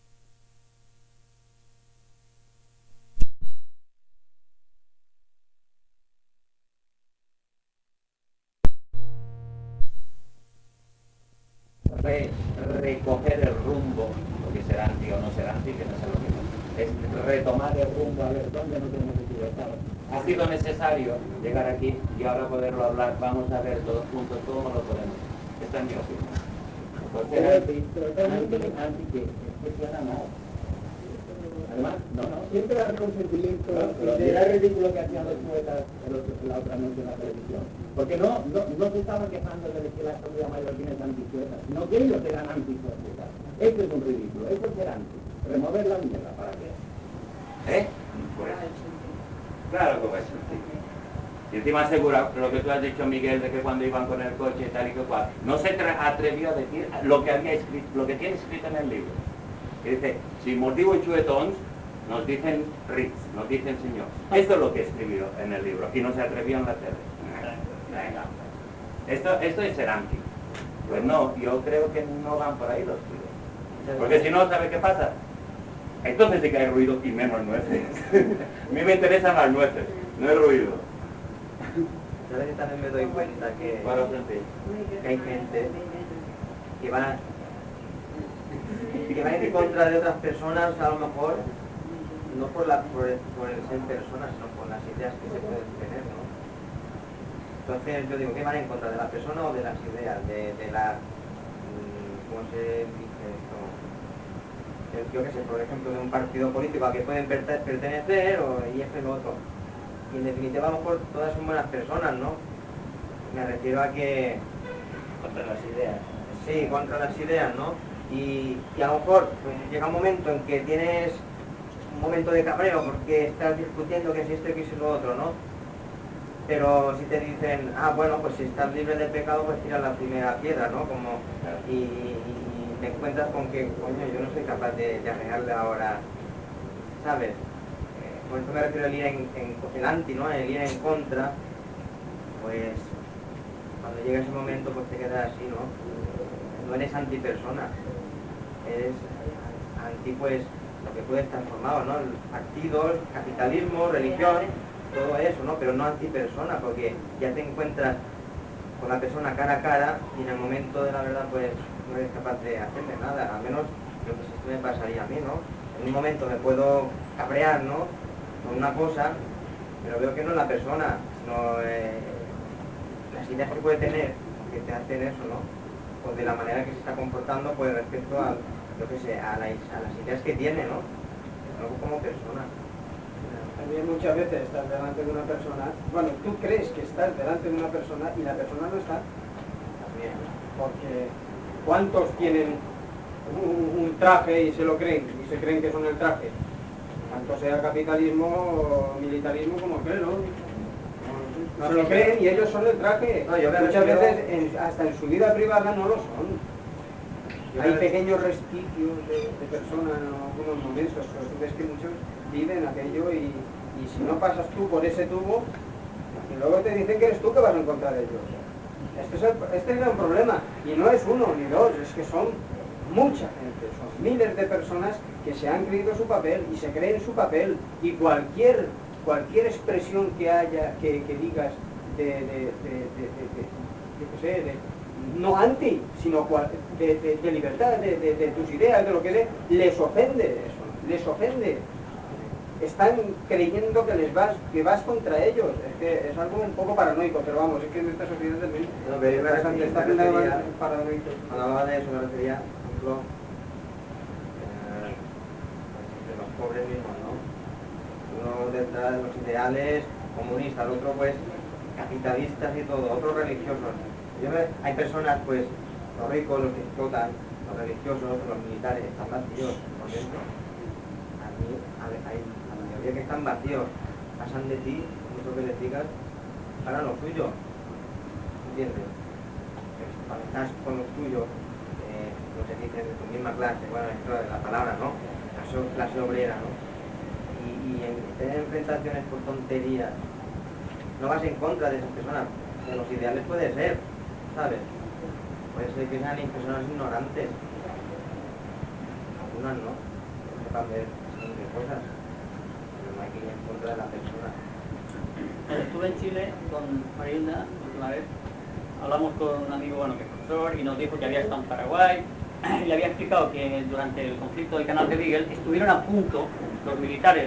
Recoger el rumbo, lo que será anti o no será anti, que no es lo mismo, es retomar el rumbo a ver dónde nos hemos equivocado. Ha sido necesario llegar aquí y ahora poderlo hablar, vamos a ver todos juntos cómo lo podemos. Esta es mi opinión. Porque anti que suena mal. Además, no, siempre da consentimiento, pero era ridículo que hacían los poetas la otra noche en la televisión. Porque no se estaban quejando de que la sociedad mallorquina es anticueta, sino que ellos eran antisociedad. Esto es un ridículo, esto es ser anti. Remover la mierda, ¿para qué? Pues, claro que va a ser anti. Y encima asegura lo que tú has dicho, Miguel, de que cuando iban con el coche y tal y que cual, no se atrevió a decir lo que había escrito, lo que tiene escrito en el libro. Y dice, si motivo y chuetons, nos dicen Ritz, nos dicen señor. Esto es lo que escribió en el libro y no se atrevió en la tele. Venga. Esto es ser anti. Pues no, yo creo que no van por ahí los tiros. Porque si no, ¿sabe qué pasa? Entonces sí que hay ruido y menos nueces. A mí me interesan las nueces, no el ruido. ¿Sabes que también me doy cuenta que hay gente que va en contra de otras personas, a lo mejor no por el ser personas, sino por las ideas que se pueden tener, ¿no? Entonces yo digo, ¿qué van en contra? ¿De la persona o de las ideas? De la... ¿cómo se dice esto? Yo qué sé, por ejemplo, de un partido político al que pueden pertenecer y esto y lo otro. Y en definitiva a lo mejor todas son buenas personas, ¿no? Me refiero a que... Contra las ideas. Sí, contra las ideas, ¿no? Y a lo mejor pues, llega un momento en que tienes un momento de cabreo porque estás discutiendo que si esto y que si lo otro, ¿no? Pero si te dicen, bueno, pues si estás libre de pecado, pues tira la primera piedra, ¿no? Como, y te encuentras con que, coño, yo no soy capaz de arreglarle ahora, ¿sabes? Por eso me refiero al ir en el anti, ¿no? El ir en contra, pues cuando llega ese momento pues te quedas así, ¿no? No eres antipersona, eres anti pues lo que puede estar formado, ¿no? Partidos, capitalismo, religión, todo eso, ¿no? Pero no antipersona, porque ya te encuentras con la persona cara a cara y en el momento de la verdad pues no eres capaz de hacerle nada, al menos lo que esto me pasaría a mí, ¿no? En un momento me puedo cabrear, ¿no? Con una cosa, pero veo que no es la persona, sino las ideas que puede tener, que te hacen eso, ¿no? Pues de la manera que se está comportando pues respecto a, yo qué sé, a las ideas que tiene, ¿no? Algo como persona. También muchas veces estás delante de una persona, bueno, tú crees que estás delante de una persona y la persona no está. También. Porque ¿cuántos tienen un traje y se lo creen? Y se creen que son el traje. Tanto sea capitalismo o militarismo como aquel, ¿no? Se lo creen y ellos son el traje. No, muchas veces hasta en su vida privada no lo son. Hay pequeños resquicios de personas en algunos momentos, pero tú ves que muchos viven aquello y si no pasas tú por ese tubo, y luego te dicen que eres tú que vas a encontrar ellos. Este es el gran problema, y no es uno ni dos, es que son mucha gente, son miles de personas que se han creído su papel y se creen su papel, y cualquier expresión que haya, que digas no anti, sino de libertad, de tus ideas, de lo que sea, les ofende eso, les ofende. Están creyendo que vas contra ellos. Es que es algo un poco paranoico, pero vamos, es que en esta sociedad también está paranoico. Cuando hablaba de eso me refería, por ejemplo, de los pobres mismos, ¿no? Uno detrás de los ideales comunistas, el otro pues capitalistas y todo, otros religiosos. Hay personas, pues, los ricos, los que explotan, los religiosos, los militares, están vacíos por dentro. Hay la mayoría que están vacíos, pasan de ti, mucho que les digas, para lo suyo. ¿Entiendes? Cuando estás con los tuyos, no se dice de tu misma clase, bueno, esto es la palabra, ¿no? Clase obrera, ¿no? Y en tener enfrentaciones por tonterías, no vas en contra de esas personas, de los ideales puede ser, ¿sabes? Puede ser que sean personas ignorantes, algunas no sepan ver de cosas, pero no hay que ir en contra de la persona. Estuve en Chile con Marilda la última vez, hablamos con un amigo bueno que es profesor y nos dijo que había estado en Paraguay y le había explicado que durante el conflicto del canal de Beagle estuvieron a punto los militares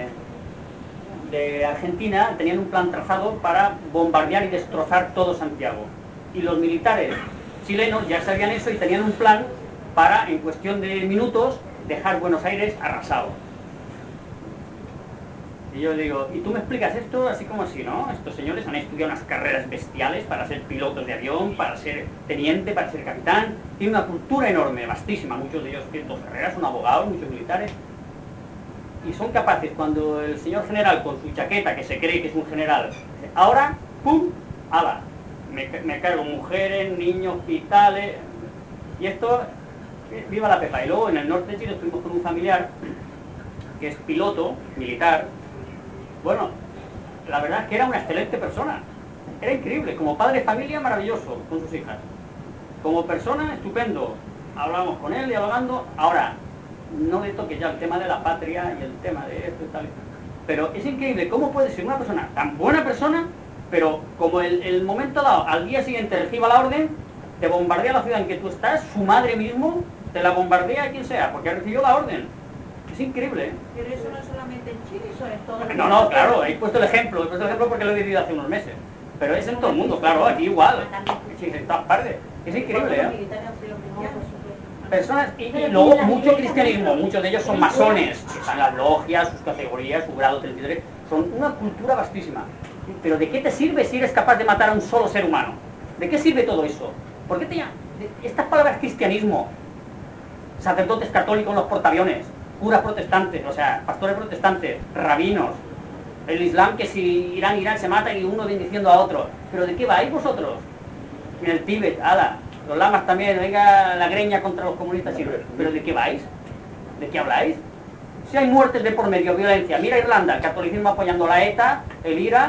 de Argentina, tenían un plan trazado para bombardear y destrozar todo Santiago. Y los militares chilenos ya sabían eso y tenían un plan para, en cuestión de minutos, dejar Buenos Aires arrasado. Y yo digo, ¿y tú me explicas esto así como así, no? Estos señores han estudiado unas carreras bestiales para ser pilotos de avión, para ser teniente, para ser capitán. Tienen una cultura enorme, vastísima. Muchos de ellos tienen dos carreras, son abogados, muchos militares. Y son capaces, cuando el señor general con su chaqueta, que se cree que es un general, ahora, ¡pum!, ¡hala! Me cargo mujeres, niños, hospitales, y esto, viva la Pepa. Y luego en el norte de Chile estuvimos con un familiar que es piloto militar. Bueno, la verdad es que era una excelente persona, era increíble, como padre de familia maravilloso con sus hijas, como persona estupendo, hablamos con él dialogando. Ahora, no le toque ya el tema de la patria y el tema de esto y tal, pero es increíble cómo puede ser una persona tan buena persona, pero como el momento dado, al día siguiente reciba la orden, te bombardea la ciudad en que tú estás, su madre mismo te la bombardea a quien sea, porque ha recibido la orden. Es increíble, ¿eh? Pero eso no es solamente en Chile, eso es todo el mundo. No, claro, he puesto el ejemplo porque lo he vivido hace unos meses, pero es en todo el mundo, claro, aquí igual, sí, en todas partes. Es increíble, ¿eh? Personas, y luego mucho cristianismo, muchos de ellos son masones, están las logias, sus categorías, su grado 33, son una cultura vastísima. Pero ¿de qué te sirve si eres capaz de matar a un solo ser humano? ¿De qué sirve todo eso? ¿Por qué estas palabras cristianismo, sacerdotes católicos los portaaviones, curas protestantes, o sea, pastores protestantes, rabinos, el Islam que si Irán se mata y uno viene diciendo a otro, pero ¿de qué vais vosotros? En el Tíbet, ala, los lamas también, venga la greña contra los comunistas chinos, pero ¿de qué vais? ¿De qué habláis? Si hay muertes de por medio, violencia, mira Irlanda, el catolicismo apoyando la ETA, el IRA,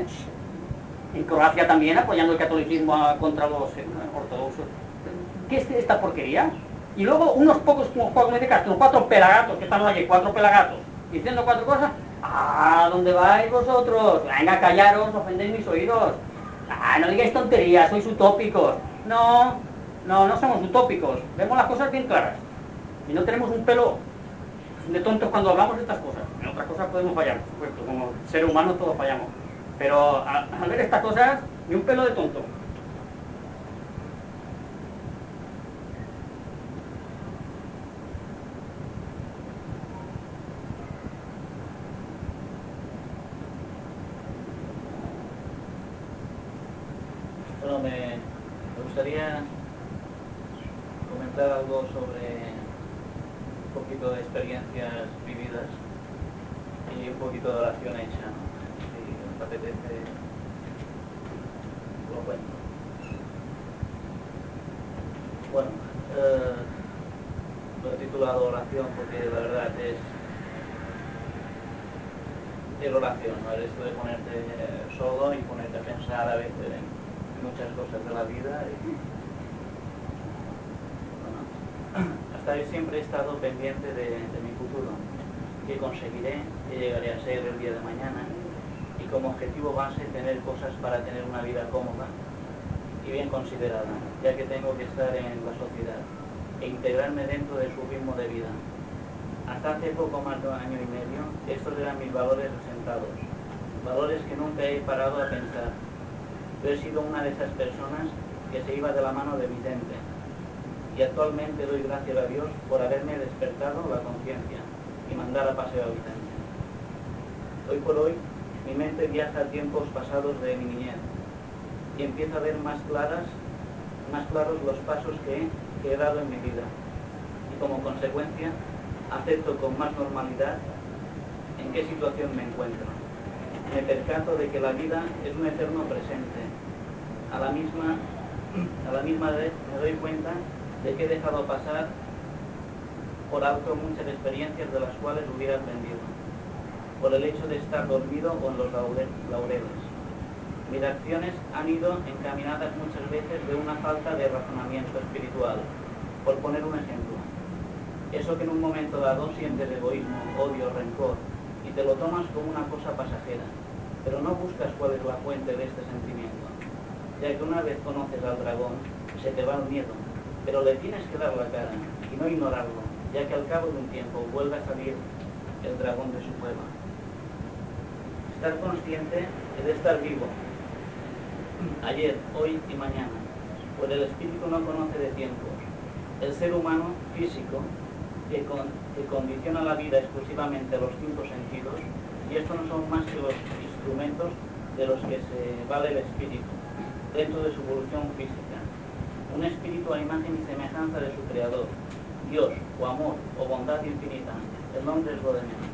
en Croacia también apoyando el catolicismo contra los ortodoxos. ¿Qué es esta porquería? Y luego unos pocos, como Juan Gómez de Castro, 4 pelagatos, que estamos aquí, 4 pelagatos, diciendo 4 cosas. ¿Dónde vais vosotros? Venga, callaros, ofendéis mis oídos. Ah, no digáis tonterías, sois utópicos. No, no somos utópicos. Vemos las cosas bien claras. Y no tenemos un pelo de tontos cuando hablamos de estas cosas. En otras cosas podemos fallar, por supuesto. Como seres humanos todos fallamos. Pero al ver estas cosas, ni un pelo de tonto. Bueno, me gustaría comentar algo sobre un poquito de experiencias vividas y un poquito de oración hecha, ¿no? Si os apetece, lo cuento. Bueno, lo he titulado oración porque la verdad es oración, ¿no? El esto de ponerte solo y ponerte a pensar a veces en muchas cosas de la vida y, bueno, hasta hoy siempre he estado pendiente de mi futuro, qué conseguiré, qué llegaré a ser el día de mañana y como objetivo base tener cosas para tener una vida cómoda y bien considerada, ya que tengo que estar en la sociedad e integrarme dentro de su ritmo de vida. Hasta hace poco más de un año y medio, estos eran mis valores asentados, valores que nunca he parado a pensar. Yo he sido una de esas personas que se iba de la mano de mi mente y actualmente doy gracias a Dios por haberme despertado la conciencia y mandar a paseo a Vicente. Hoy por hoy mi mente viaja a tiempos pasados de mi niñez y empiezo a ver más claros los pasos que he dado en mi vida y como consecuencia acepto con más normalidad en qué situación me encuentro. Me percato de que la vida es un eterno presente. A la misma vez me doy cuenta de que he dejado pasar por alto muchas experiencias de las cuales hubiera aprendido, por el hecho de estar dormido o en los laureles. Mis acciones han ido encaminadas muchas veces de una falta de razonamiento espiritual, por poner un ejemplo. Eso que en un momento dado sientes egoísmo, odio, rencor, y te lo tomas como una cosa pasajera, pero no buscas cuál es la fuente de este sentimiento, ya que una vez conoces al dragón, se te va el miedo, pero le tienes que dar la cara y no ignorarlo, ya que al cabo de un tiempo vuelve a salir el dragón de su cueva. Estar consciente es de estar vivo, ayer, hoy y mañana, pues el espíritu no conoce de tiempos. El ser humano físico, que condiciona la vida exclusivamente a los 5 sentidos, y estos no son más que los instrumentos de los que se vale el espíritu, dentro de su evolución física. Un espíritu a imagen y semejanza de su creador, Dios, o amor, o bondad infinita, el nombre es lo de menos.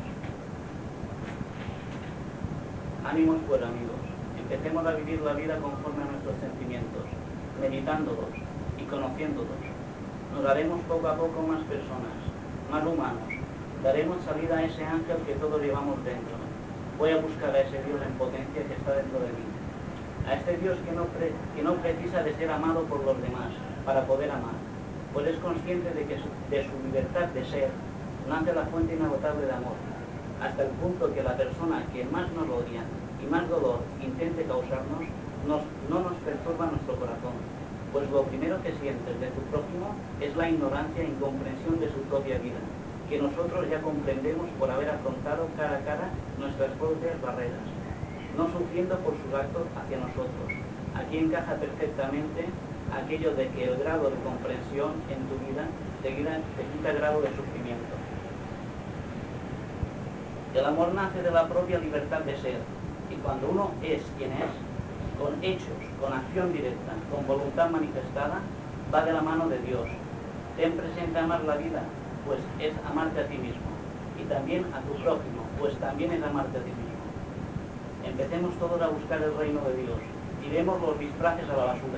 Ánimos pues amigos, empecemos a vivir la vida conforme a nuestros sentimientos, meditándolos y conociéndolos. Nos haremos poco a poco más personas, más humanos, daremos salida a ese ángel que todos llevamos dentro. Voy a buscar a ese Dios en potencia que está dentro de mí, a este Dios que no precisa de ser amado por los demás para poder amar, pues es consciente de que de su libertad de ser nace la fuente inagotable de amor, hasta el punto que la persona que más nos odia y más dolor intente causarnos no nos perturba nuestro corazón, pues lo primero que sientes de tu prójimo es la ignorancia e incomprensión de su propia vida, que nosotros ya comprendemos por haber afrontado cara a cara nuestras propias barreras, no sufriendo por sus actos hacia nosotros. Aquí encaja perfectamente aquello de que el grado de comprensión en tu vida te quita grado de sufrimiento. El amor nace de la propia libertad de ser, y cuando uno es quien es, con hechos, con acción directa, con voluntad manifestada, va de la mano de Dios. Ten presente amar la vida, pues es amarte a ti mismo, y también a tu prójimo, pues también es amarte a ti mismo. Empecemos todos a buscar el reino de Dios, y demos los disfraces a la basura.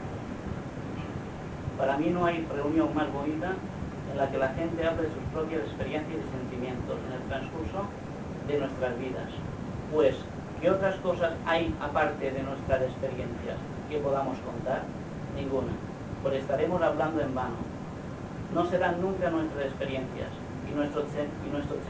Para mí no hay reunión más bonita en la que la gente hable de sus propias experiencias y sentimientos en el transcurso de nuestras vidas, pues ¿qué otras cosas hay aparte de nuestras experiencias que podamos contar? Ninguna, pues estaremos hablando en vano. No serán nunca nuestras experiencias y nuestros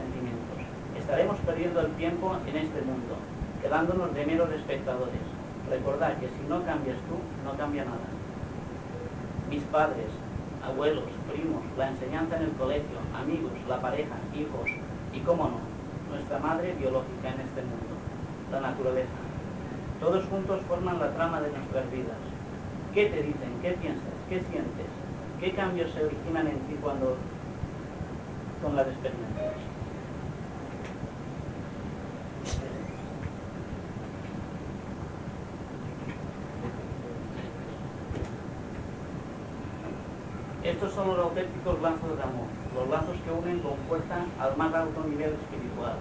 sentimientos. Estaremos perdiendo el tiempo en este mundo, quedándonos de meros espectadores. recordad que si no cambias tú, no cambia nada. Mis padres, abuelos, primos, la enseñanza en el colegio, amigos, la pareja, hijos y, cómo no, nuestra madre biológica en este mundo, la naturaleza. Todos juntos forman la trama de nuestras vidas. ¿Qué te dicen? ¿Qué piensas? ¿Qué sientes? ¿Qué cambios se originan en ti cuando con las experiencias? Estos son los auténticos lazos de amor, los lazos que unen con fuerza al más alto nivel espiritual.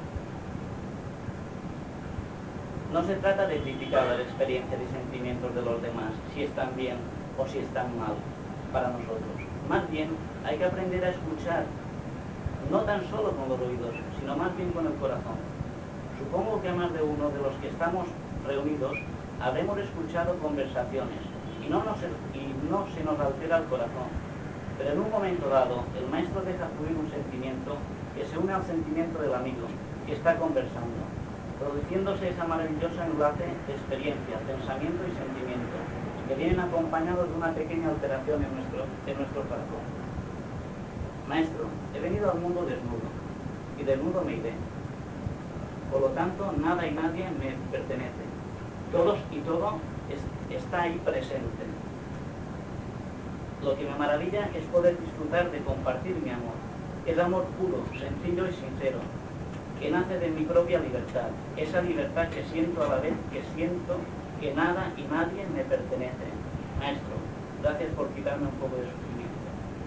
No se trata de criticar las experiencias y sentimientos de los demás, si están bien o si están mal para nosotros. Más bien, hay que aprender a escuchar, no tan solo con los oídos, sino más bien con el corazón. Supongo que a más de uno de los que estamos reunidos habremos escuchado conversaciones y no se nos altera el corazón. Pero en un momento dado, el maestro deja fluir un sentimiento que se une al sentimiento del amigo que está conversando, produciéndose esa maravillosa enlace de experiencia, pensamiento y sentimiento, que vienen acompañados de una pequeña alteración en nuestro corazón. Maestro, he venido al mundo desnudo, y desnudo me iré. Por lo tanto, nada y nadie me pertenece. Todos y todo está ahí presente. Lo que me maravilla es poder disfrutar de compartir mi amor. Es amor puro, sencillo y sincero, que nace de mi propia libertad. Esa libertad que siento a la vez que siento que nada y nadie me pertenece. Maestro, gracias por quitarme un poco de sufrimiento.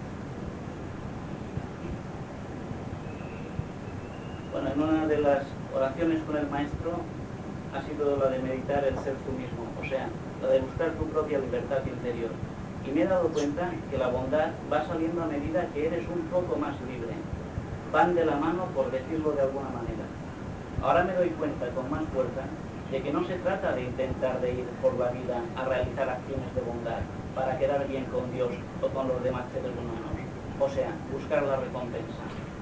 Bueno, en una de las oraciones con el maestro ha sido la de meditar el ser tú mismo, o sea, la de buscar tu propia libertad interior. Y me he dado cuenta que la bondad va saliendo a medida que eres un poco más libre. Van de la mano, por decirlo de alguna manera. Ahora me doy cuenta con más fuerza de que no se trata de intentar de ir por la vida a realizar acciones de bondad para quedar bien con Dios o con los demás seres humanos. O sea, buscar la recompensa.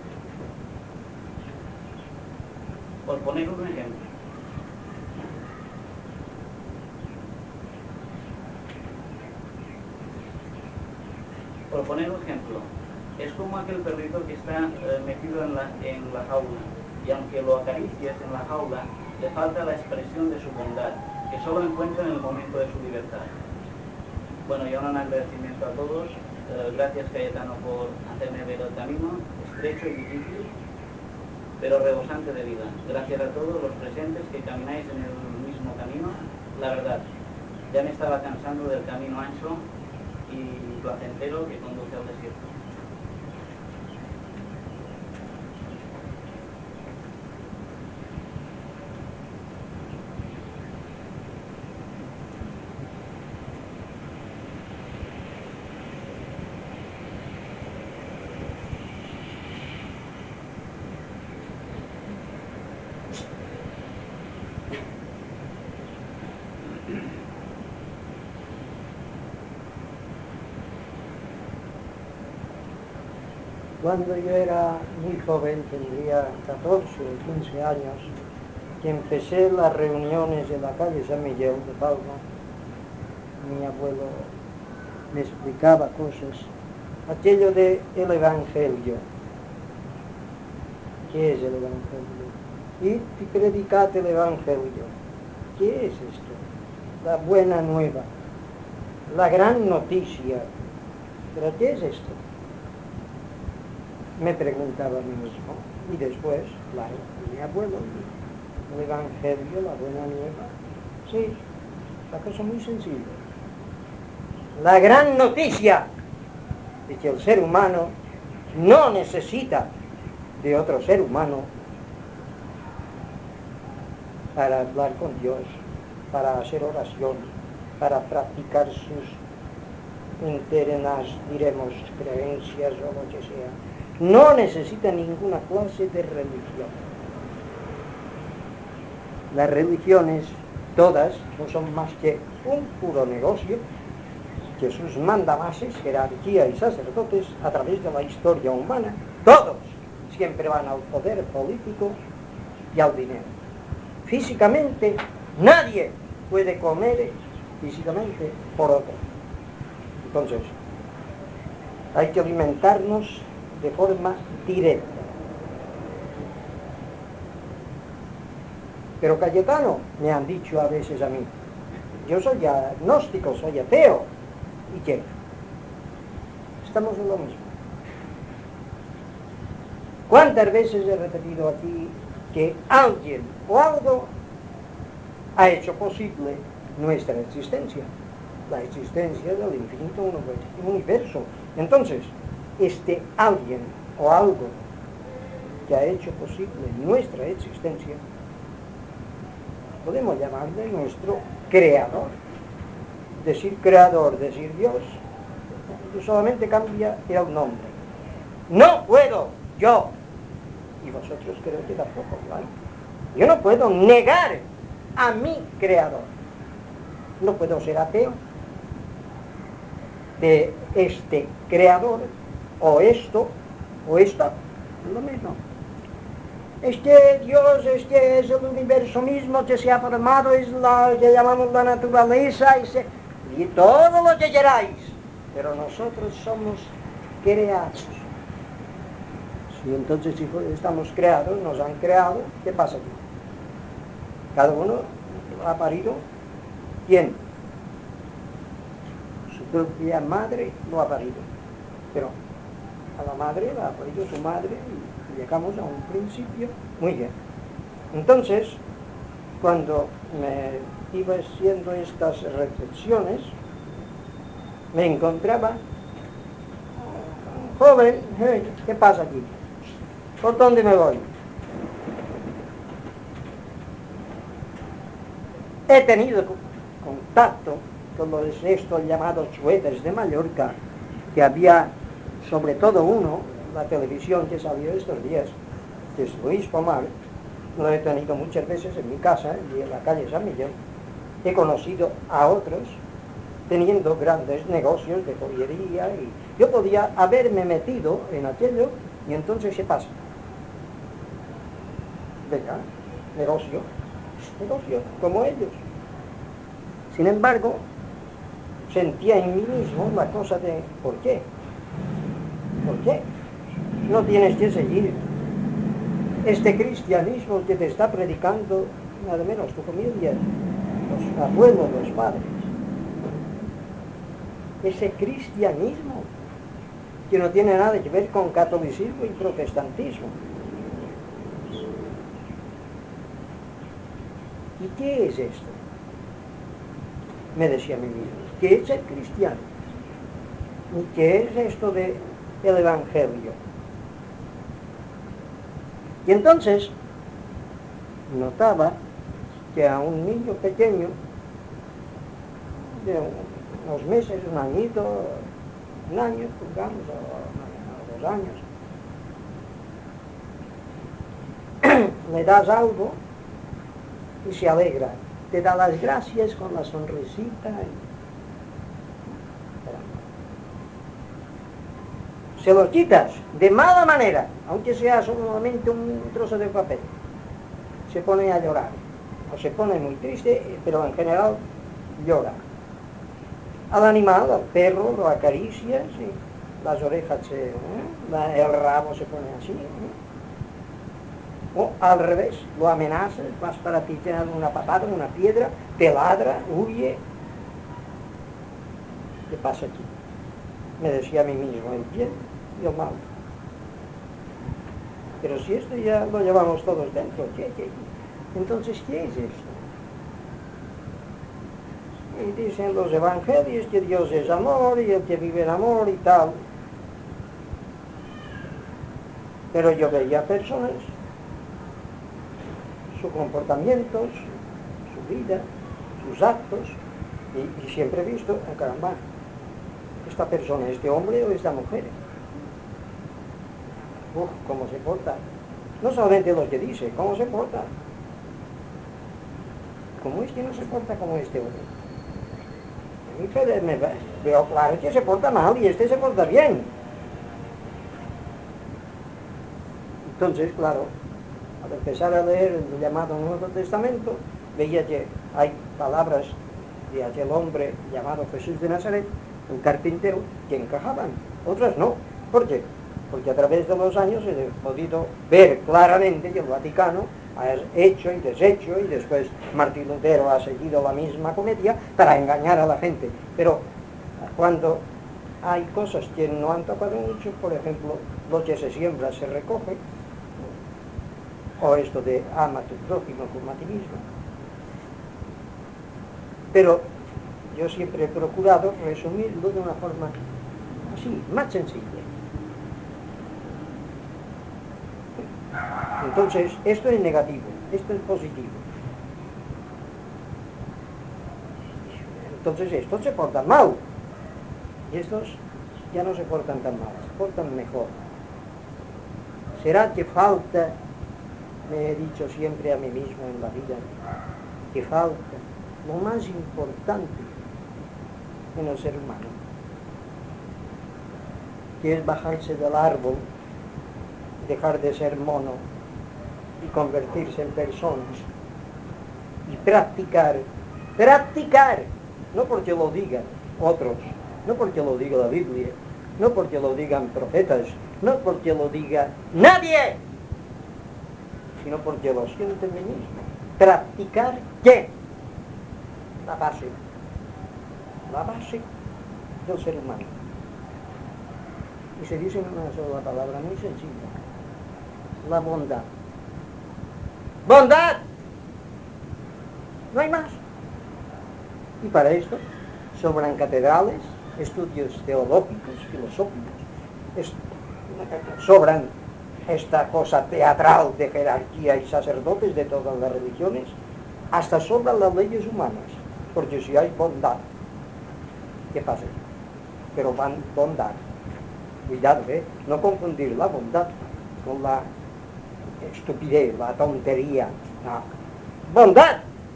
Por poner un ejemplo. Por poner un ejemplo, es como aquel perrito que está metido en la jaula, y aunque lo acaricies en la jaula, le falta la expresión de su bondad, que solo encuentra en el momento de su libertad. Bueno, y ahora un agradecimiento a todos. Gracias, Cayetano, por hacerme ver el camino, estrecho y difícil, pero rebosante de vida. Gracias a todos los presentes que camináis en el mismo camino. La verdad, ya me estaba cansando del camino ancho y placentero que conduce al desierto. Cuando yo era muy joven, tendría 14 o 15 años, que empecé las reuniones en la calle San Miguel de Palma, mi abuelo me explicaba cosas, aquello de el Evangelio. ¿Qué es el Evangelio? Y predicad el Evangelio. ¿Qué es esto? La buena nueva, la gran noticia. ¿Pero qué es esto? Me preguntaba a mí mismo, y después, claro, mi abuelo, el Evangelio, la buena nueva, sí, la cosa muy sencilla. La gran noticia de que el ser humano no necesita de otro ser humano para hablar con Dios, para hacer oración, para practicar sus internas, diremos, creencias o lo que sea. No necesita ninguna clase de religión. Las religiones, todas, no son más que un puro negocio que sus mandamases, jerarquía y sacerdotes, a través de la historia humana, todos siempre van al poder político y al dinero. Físicamente, nadie puede comer físicamente por otro. Entonces, hay que alimentarnos de forma directa. Pero Cayetano, me han dicho a veces a mí, yo soy agnóstico, soy ateo. ¿Y qué? Estamos en lo mismo. ¿Cuántas veces he repetido aquí que alguien o algo ha hecho posible nuestra existencia? La existencia del infinito universo. Entonces, este alguien o algo que ha hecho posible nuestra existencia, podemos llamarle nuestro creador. Decir creador, decir Dios, solamente cambia el nombre. No puedo yo, y vosotros creo que tampoco, ¿vale? Yo no puedo negar a mi creador. No puedo ser ateo de este creador, o esto, o esta, lo mismo. Es que Dios, es que es el universo mismo que se ha formado, es lo que llamamos la naturaleza, y todo lo que queráis. Pero nosotros somos creados. Y entonces, si estamos creados, nos han creado, ¿qué pasa aquí? Cada uno ha parido, ¿quién? Su propia madre lo ha parido. Pero a la madre la ha parido su madre y llegamos a un principio. Muy bien. Entonces, cuando me iba haciendo estas reflexiones, me encontraba joven, ¿qué pasa aquí? ¿Por dónde me voy? He tenido contacto con estos llamados suéteres de Mallorca, que había, sobre todo uno, la televisión que salió estos días, que es Luis Pomar. Lo he tenido muchas veces en mi casa, y en la calle San Miguel. He conocido a otros teniendo grandes negocios de joyería, y yo podía haberme metido en aquello, y entonces ¿qué pasa? Venga, negocio, como ellos. Sin embargo, sentía en mí mismo la cosa de ¿por qué? ¿Por qué? No tienes que seguir este cristianismo que te está predicando nada menos tu familia, los abuelos, los padres. Ese cristianismo que no tiene nada que ver con catolicismo y protestantismo. ¿Y qué es esto? Me decía a mí mismo, ¿qué es el cristiano? ¿Y qué es esto del evangelio? Y entonces notaba que a un niño pequeño, de unos meses, un añito, un año, digamos, o 2 años, le das algo y se alegra, te da las gracias con la sonrisita. Se lo quitas de mala manera, aunque sea solamente un trozo de papel, se pone a llorar, o se pone muy triste, pero en general llora. Al animal, al perro, lo acaricias, y las orejas, el rabo se pone así, o al revés, lo amenazas, vas para ti, te dan una patada, una piedra, te ladra, huye. ¿Qué pasa aquí? Me decía a mí mismo, el bien y el mal. Pero si esto ya lo llevamos todos dentro, ¿qué? Entonces, ¿qué es esto? Y dicen los evangelios que Dios es amor y el que vive en amor y tal. Pero yo veía personas, sus comportamientos, su vida, sus actos, y siempre he visto, caramba, esta persona, este hombre o esta mujer, cómo se porta. No solamente lo que dice, cómo se porta. ¿Cómo es que no se porta como este hombre? A mí me veo claro que se porta mal y este se porta bien. Entonces, claro, al empezar a leer el llamado Nuevo Testamento, veía que hay palabras de aquel hombre llamado Jesús de Nazaret, un carpintero, que encajaban, otras no. ¿Por qué? Porque a través de los años he podido ver claramente que el Vaticano ha hecho y deshecho, y después Martín Lutero ha seguido la misma comedia para engañar a la gente. Pero cuando hay cosas que no han tocado mucho, por ejemplo, lo que se siembra se recoge, o esto de ama a tu prójimo como a ti mismo. Pero yo siempre he procurado resumirlo de una forma así, más sencilla. Entonces, esto es negativo, esto es positivo. Entonces, estos se portan mal. Y estos ya no se portan tan mal, se portan mejor. ¿Será que falta, me he dicho siempre a mí mismo en la vida, que falta lo más importante en el ser humano, que es bajarse del árbol, dejar de ser mono y convertirse en personas y practicar, no porque lo digan otros, no porque lo diga la Biblia, no porque lo digan profetas, no porque lo diga nadie, sino porque lo siento en mí mismo. ¿Practicar qué? La base del ser humano. Y se dice en una sola palabra muy sencilla: la bondad. ¡Bondad! No hay más. Y para esto sobran catedrales, estudios teológicos, filosóficos, sobran esta cosa teatral de jerarquía y sacerdotes de todas las religiones, hasta sobran las leyes humanas, porque si hay bondad, ¿qué pasa? Pero bondad, cuidado, no confundir la bondad con la estupidez, la tontería, no. Bondad,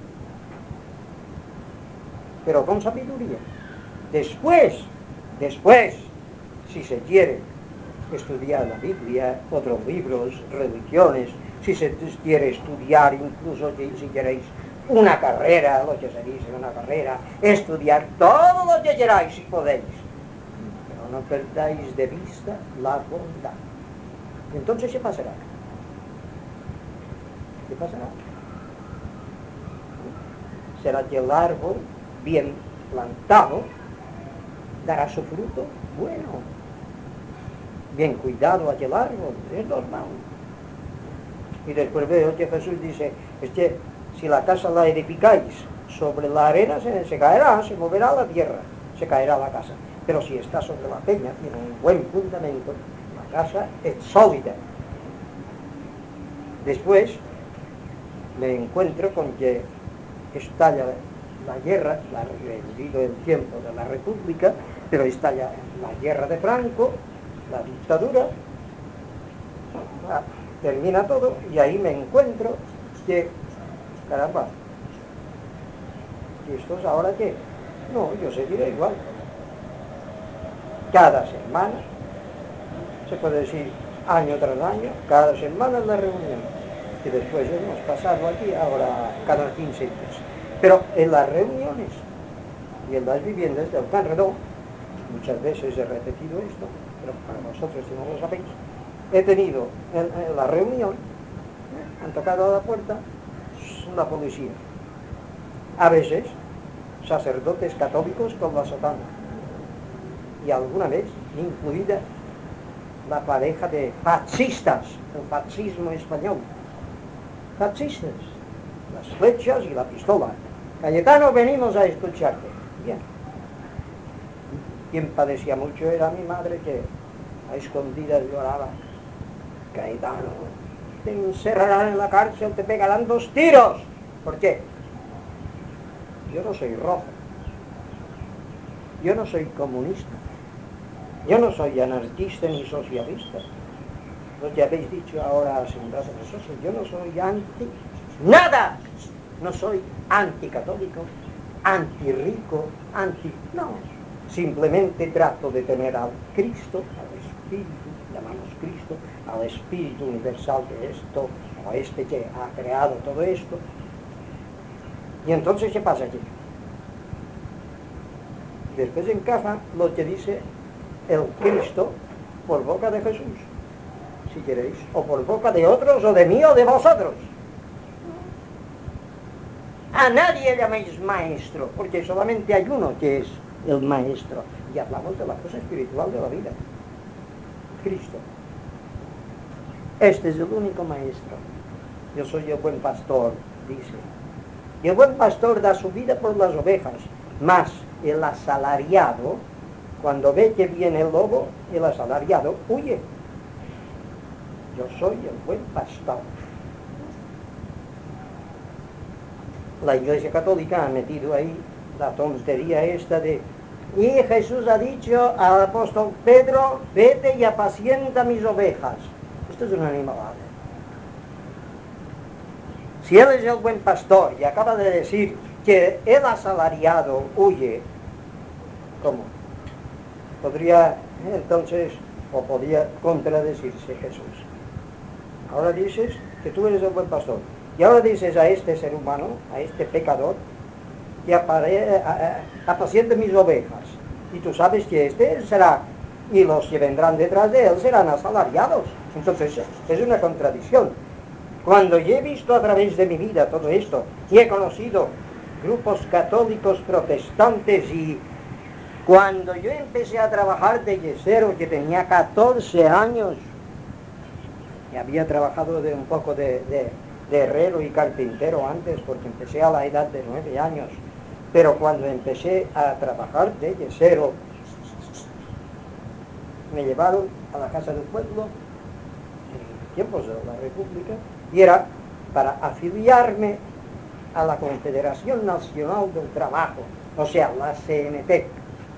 pero con sabiduría. Después, si se quiere estudiar la Biblia, otros libros, religiones, si se quiere estudiar incluso, si queréis, una carrera, lo que se dice una carrera, estudiar todo lo que queráis si podéis, pero no perdáis de vista la bondad. Entonces, ¿qué pasará? ¿Qué pasará? Será que el árbol bien plantado dará su fruto bueno. Bien cuidado aquel árbol, es normal. Y después veo que Jesús dice, si la casa la edificáis sobre la arena, se caerá, se moverá la tierra, se caerá la casa. Pero si está sobre la peña, tiene un buen fundamento, la casa es sólida. Después me encuentro con que estalla la guerra, rendido el tiempo de la República, pero estalla la guerra de Franco, la dictadura, termina todo, y ahí me encuentro que, caramba, ¿y estos ahora qué? No, yo seguiré igual. Cada semana, se puede decir año tras año, cada semana es la reunión. Y después hemos pasado aquí ahora cada 15 días. Pero en las reuniones y en las viviendas del Canredó, muchas veces he repetido esto, pero para vosotros si no lo sabéis, he tenido en la reunión, han tocado a la puerta la policía. A veces, sacerdotes católicos con la sotana. Y alguna vez, incluida la pareja de fascistas, el fascismo español. Fascistas, las flechas y la pistola. Cayetano, venimos a escucharte. Bien. Quien padecía mucho era mi madre, que a escondidas lloraba. Cayetano, te encerrarán en la cárcel, te pegarán 2 tiros. ¿Por qué? Yo no soy rojo. Yo no soy comunista. Yo no soy anarquista ni socialista. Lo que habéis dicho ahora sin brazos de soso, yo no soy anti nada. No soy anticatólico, antirrico, no. Simplemente trato de tener al Cristo, al Espíritu, llamamos Cristo, al Espíritu universal de esto, o que ha creado todo esto, Y entonces, ¿qué pasa aquí? Después encaja lo que dice el Cristo por boca de Jesús, si queréis, o por boca de otros, o de mí, o de vosotros. A nadie llaméis maestro, porque solamente hay uno que es el maestro. Y hablamos de la cosa espiritual de la vida. Cristo. Este es el único maestro. Yo soy el buen pastor, dice. Y el buen pastor da su vida por las ovejas, mas el asalariado, cuando ve que viene el lobo, el asalariado huye. Yo soy el buen pastor. La Iglesia Católica ha metido ahí la tontería esta de: y Jesús ha dicho al apóstol Pedro, vete y apacienta mis ovejas. Esto es una animalada. Si él es el buen pastor y acaba de decir que el asalariado huye, ¿cómo? Podría entonces, o podría contradecirse Jesús. Ahora dices que tú eres el buen pastor, y ahora dices a este ser humano, a este pecador, que apaciente mis ovejas, y tú sabes que este será, y los que vendrán detrás de él serán asalariados. Entonces es una contradicción. Cuando yo he visto a través de mi vida todo esto, y he conocido grupos católicos protestantes, y cuando yo empecé a trabajar de yesero, que tenía 14 años, y había trabajado un poco de herrero y carpintero antes, porque empecé a la edad de 9 años, pero cuando empecé a trabajar de yesero, me llevaron a la Casa del Pueblo, en tiempos de la República, y era para afiliarme a la Confederación Nacional del Trabajo, o sea, la CNT.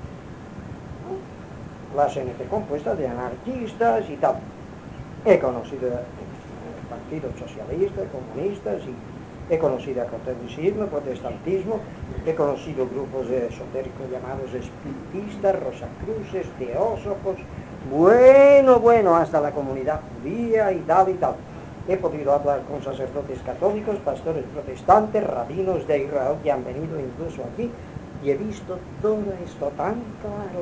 La CNT compuesta de anarquistas y tal. He conocido el Partido Socialista, comunistas, y he conocido el catolicismo, el protestantismo, he conocido grupos esotéricos llamados espiritistas, rosacruces, teósofos, bueno, hasta la comunidad judía y tal y tal. He podido hablar con sacerdotes católicos, pastores protestantes, rabinos de Israel que han venido incluso aquí, y he visto todo esto tan claro.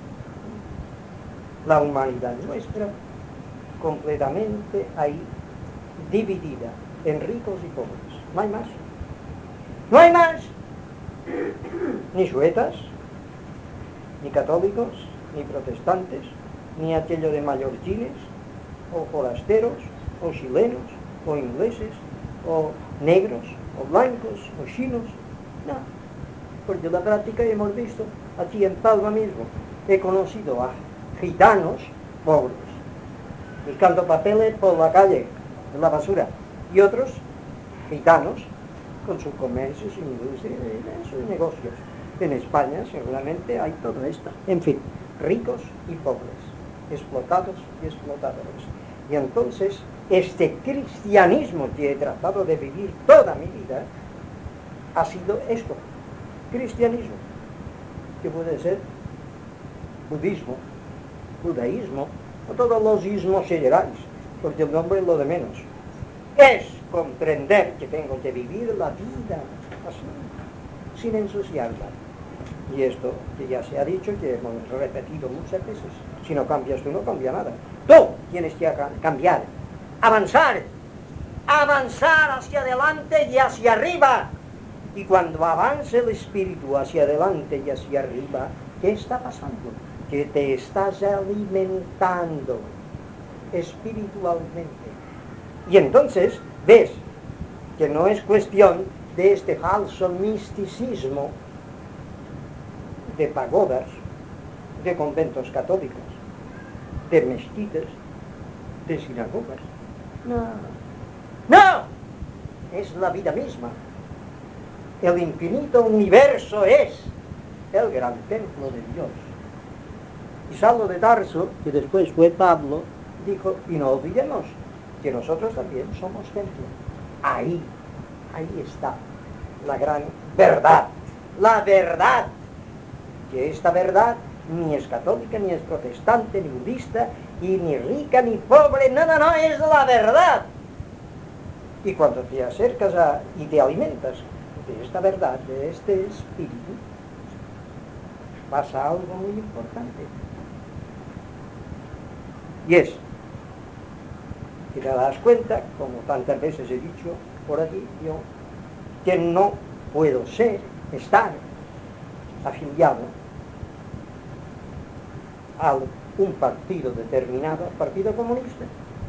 La humanidad nuestra completamente ahí dividida en ricos y pobres. No hay más. No hay más. Ni suetas, ni católicos, ni protestantes, ni aquello de mallorquines, o forasteros, o chilenos, o ingleses, o negros, o blancos, o chinos. No. Porque la práctica hemos visto aquí en Palma mismo. He conocido a gitanos pobres, buscando papeles por la calle, en la basura, y otros gitanos con sus comercios y sus negocios. En España seguramente hay todo esto. En fin, ricos y pobres, explotados y explotadores. Y entonces, este cristianismo que he tratado de vivir toda mi vida ha sido esto, cristianismo, que puede ser budismo, judaísmo, o todos los ismos que queráis, porque el nombre es lo de menos. Es comprender que tengo que vivir la vida así, sin ensuciarla. Y esto que ya se ha dicho, que hemos repetido muchas veces, si no cambias tú, no cambia nada. Tú tienes que cambiar, avanzar hacia adelante y hacia arriba. Y cuando avance el espíritu hacia adelante y hacia arriba, ¿qué está pasando? Que te estás alimentando espiritualmente. Y entonces ves que no es cuestión de este falso misticismo de pagodas, de conventos católicos, de mezquitas, de sinagogas. No, es la vida misma. El infinito universo es el gran templo de Dios. Y Saulo de Tarso, que después fue Pablo, dijo: y no olvidemos que nosotros también somos templo. Ahí está la gran verdad. La verdad, que esta verdad ni es católica, ni es protestante, ni budista, y ni rica, ni pobre, no, es la verdad. Y cuando te acercas y te alimentas de esta verdad, de este espíritu, pasa algo muy importante. Y es que te das cuenta, como tantas veces he dicho por aquí, yo, que no puedo estar afiliado a un partido determinado, partido comunista.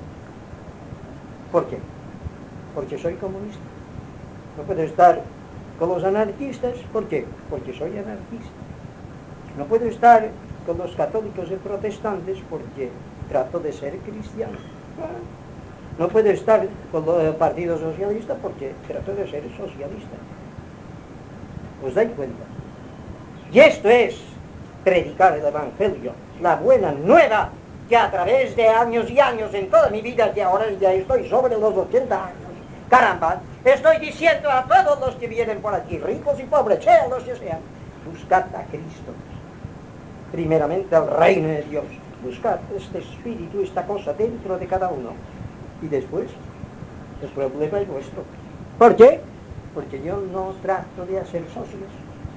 ¿Por qué? Porque soy comunista. No puedo estar con los anarquistas. ¿Por qué? Porque soy anarquista. No puedo estar con los católicos y protestantes porque trato de ser cristiano. No puedo estar con el Partido Socialista porque trato de ser socialista. ¿Os dais cuenta? Y esto es predicar el Evangelio, la buena nueva, que a través de años y años en toda mi vida, que ahora ya estoy sobre los 80 años, caramba, estoy diciendo a todos los que vienen por aquí, ricos y pobres, sean los que sean, buscad a Cristo. Primeramente al reino de Dios. Buscad este espíritu, esta cosa dentro de cada uno. Y después, el problema es vuestro. ¿Por qué? Porque yo no trato de hacer socios.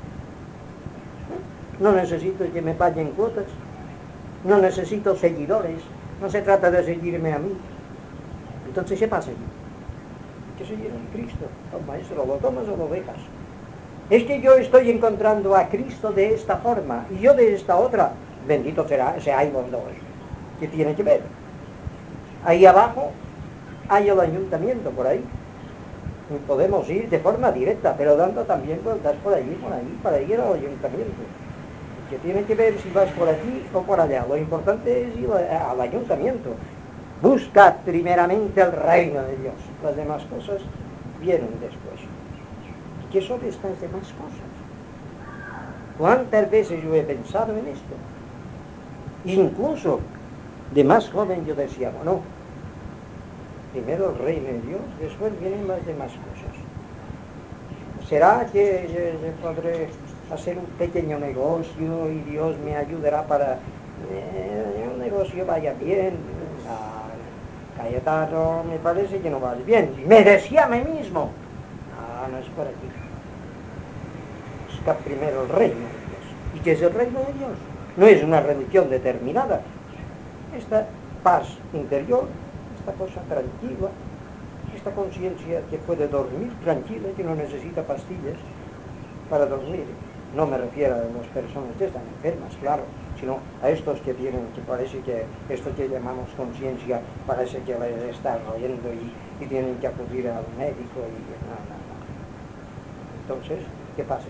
No necesito que me paguen cuotas. No necesito seguidores. No se trata de seguirme a mí. Entonces, ¿qué pasa? Hay que seguir a Cristo. Al maestro, lo tomas o lo dejas. Es que yo estoy encontrando a Cristo de esta forma y yo de esta otra. Bendito seáis los dos. ¿Qué tiene que ver? Ahí abajo hay el ayuntamiento por ahí. Y podemos ir de forma directa, pero dando también vueltas por allí, para ir al ayuntamiento. ¿Qué tiene que ver si vas por aquí o por allá? Lo importante es ir al ayuntamiento. Busca primeramente el reino de Dios. Las demás cosas vienen después. ¿Y qué son estas demás cosas? ¿Cuántas veces yo he pensado en esto? Incluso de más joven yo decía, bueno, primero el reino de Dios, después vienen las demás cosas. ¿Será que yo podré hacer un pequeño negocio y Dios me ayudará para que el negocio vaya bien? Cayetano, me parece que no va bien. Me decía a mí mismo, no es por aquí. Busca primero el reino de Dios. ¿Y qué es el reino de Dios? No es una religión determinada. Esta paz interior, esta cosa tranquila, esta conciencia que puede dormir tranquila, que no necesita pastillas para dormir. No me refiero a las personas que están enfermas, claro, sino a estos que tienen, que parece que esto que llamamos conciencia, parece que les está royendo y tienen que acudir al médico y no. Entonces, ¿qué pasa?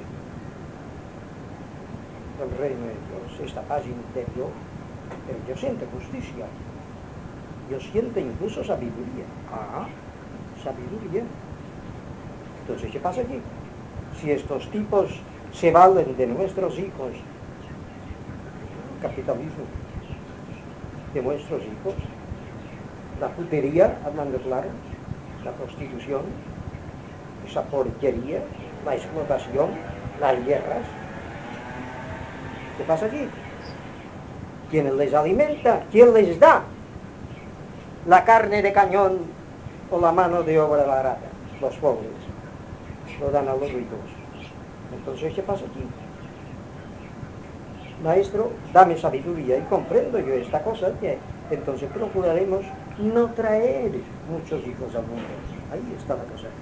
El reino de Dios, esta paz interior, pero yo siento justicia, yo siento incluso sabiduría. Sabiduría. Entonces, ¿qué pasa aquí? Si estos tipos se valen de nuestros hijos, capitalismo, de nuestros hijos, la putería, hablando claro, la prostitución, esa porquería, la explotación, las guerras. ¿Qué pasa aquí? ¿Quién les alimenta? ¿Quién les da la carne de cañón o la mano de obra barata? Los pobres. Lo dan a los ricos. Entonces, ¿qué pasa aquí? Maestro, dame sabiduría y comprendo yo esta cosa, que entonces procuraremos no traer muchos hijos al mundo. Ahí está la cosa.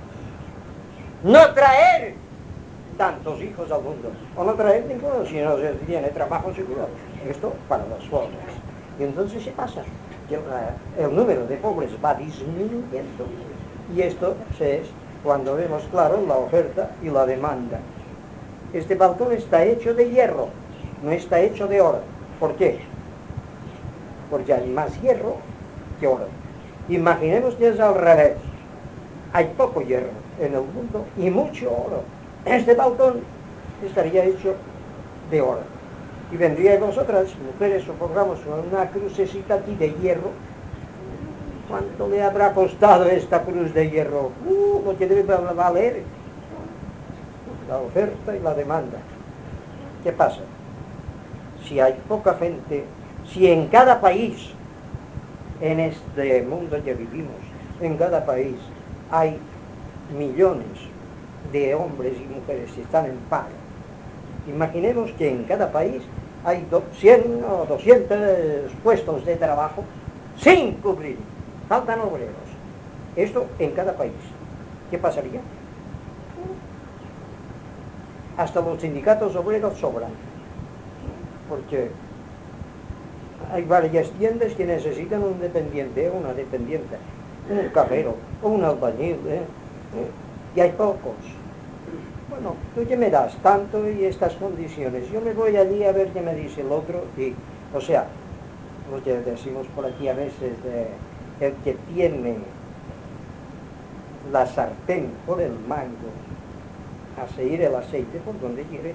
No traer tantos hijos al mundo, o no traer ninguno, si no se tiene trabajo seguro. Esto para los pobres. Y entonces, ¿qué pasa? Que el número de pobres va disminuyendo. Y esto es cuando vemos claro la oferta y la demanda. Este balcón está hecho de hierro, no está hecho de oro. ¿Por qué? Porque hay más hierro que oro. Imaginemos que es al revés. Hay poco hierro en el mundo y mucho oro. Este balcón estaría hecho de oro. Y vendríais vosotras, mujeres, supongamos, una crucecita aquí de hierro. ¿Cuánto le habrá costado esta cruz de hierro? Lo que debe valer la oferta y la demanda. ¿Qué pasa? Si hay poca gente, si en cada país, en este mundo que vivimos, en cada país hay millones de hombres y mujeres están en paro. Imaginemos que en cada país hay 100 o 200 puestos de trabajo sin cubrir, faltan obreros. Esto en cada país. ¿Qué pasaría? Hasta los sindicatos obreros sobran, porque hay varias tiendas que necesitan un dependiente o una dependiente, un cajero o un albañil, y hay pocos. Bueno, tú ya me das tanto y estas condiciones, yo me voy allí a ver qué me dice el otro, y, o sea, lo que decimos por aquí a veces, el que tiene la sartén por el mango, hace ir el aceite por donde quiere.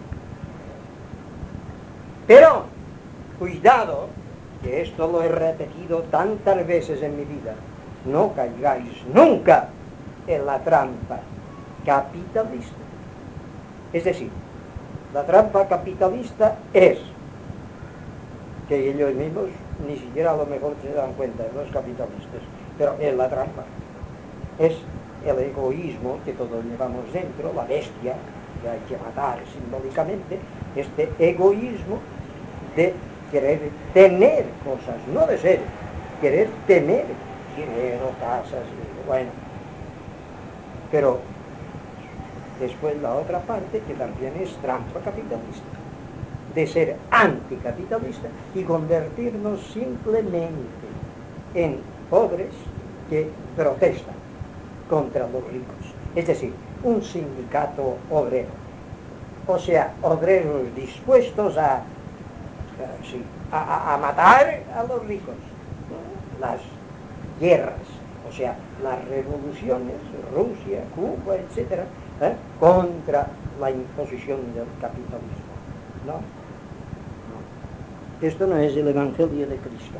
Pero, cuidado, que esto lo he repetido tantas veces en mi vida, no caigáis nunca en la trampa capitalista. Es decir, la trampa capitalista es que ellos mismos ni siquiera a lo mejor se dan cuenta, los capitalistas, pero es la trampa. Es el egoísmo que todos llevamos dentro, la bestia que hay que matar simbólicamente, este egoísmo de querer tener cosas, no de ser, querer tener dinero, casas, bueno. Pero después la otra parte, que también es trampa capitalista, de ser anticapitalista y convertirnos simplemente en pobres que protestan contra los ricos. Es decir, un sindicato obrero. O sea, obreros dispuestos a matar a los ricos. Las guerras, o sea, las revoluciones, Rusia, Cuba, etc., contra la imposición del capitalismo. No. Esto no es el Evangelio de Cristo.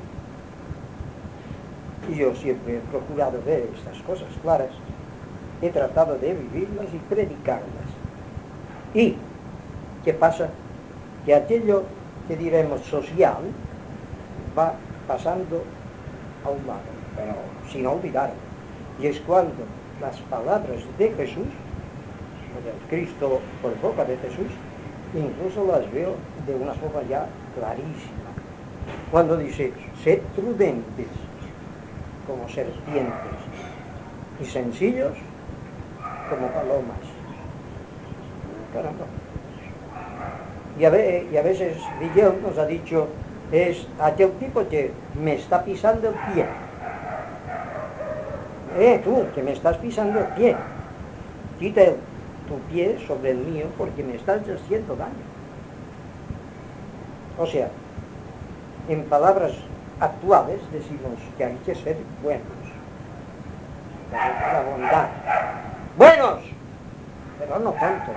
Y yo siempre he procurado ver estas cosas claras, he tratado de vivirlas y predicarlas. ¿Y qué pasa? Que aquello que diremos social va pasando a un lado, pero sin olvidarlo. Y es cuando las palabras de Jesús, o del Cristo por boca de Jesús, incluso las veo de una forma ya clarísima. Cuando dice, sed prudentes como serpientes y sencillos como palomas. Caramba. Y a veces Miguel nos ha dicho, es aquel tipo que me está pisando el pie. Tú, que me estás pisando el pie. Quita tu pie sobre el mío porque me estás haciendo daño. O sea, en palabras actuales decimos que hay que ser buenos. La bondad. Buenos, pero no tantos.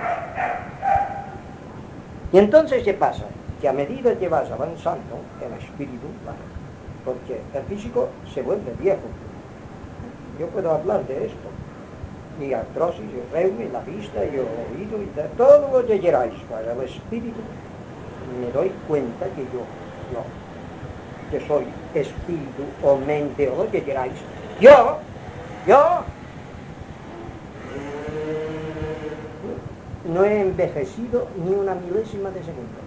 Y entonces, ¿qué pasa? Que a medida que vas avanzando, el espíritu va, porque el físico se vuelve viejo. Yo puedo hablar de esto, y artrosis, y reuma, y la vista, y el oído, y todo lo que queráis. Para el espíritu me doy cuenta que que soy espíritu o mente o lo que queráis. Yo no he envejecido ni una milésima de segundo.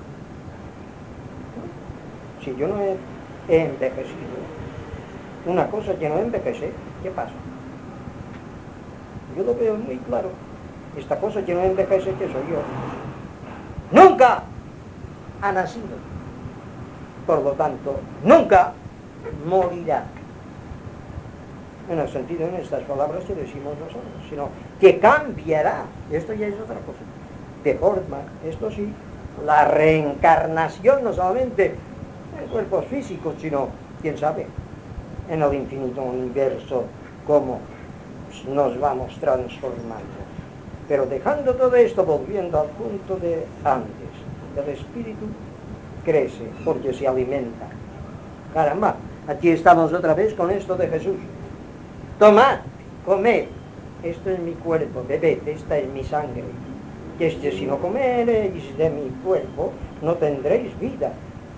Si yo no he envejecido, una cosa que no envejece, ¿qué pasa? Yo lo veo muy claro. Esta cosa que no envejece, que soy yo, nunca ha nacido. Por lo tanto, nunca morirá. En el sentido, en estas palabras que decimos nosotros, sino que cambiará. Esto ya es otra cosa. De forma, esto sí, la reencarnación no solamente en cuerpos físicos, sino, quién sabe, en el infinito universo, cómo nos vamos transformando. Pero dejando todo esto, volviendo al punto de antes, el espíritu crece porque se alimenta. Caramba, aquí estamos otra vez con esto de Jesús. Tomad, comed, esto es mi cuerpo, bebed, esta es mi sangre. Que si no comeréis de mi cuerpo, no tendréis vida.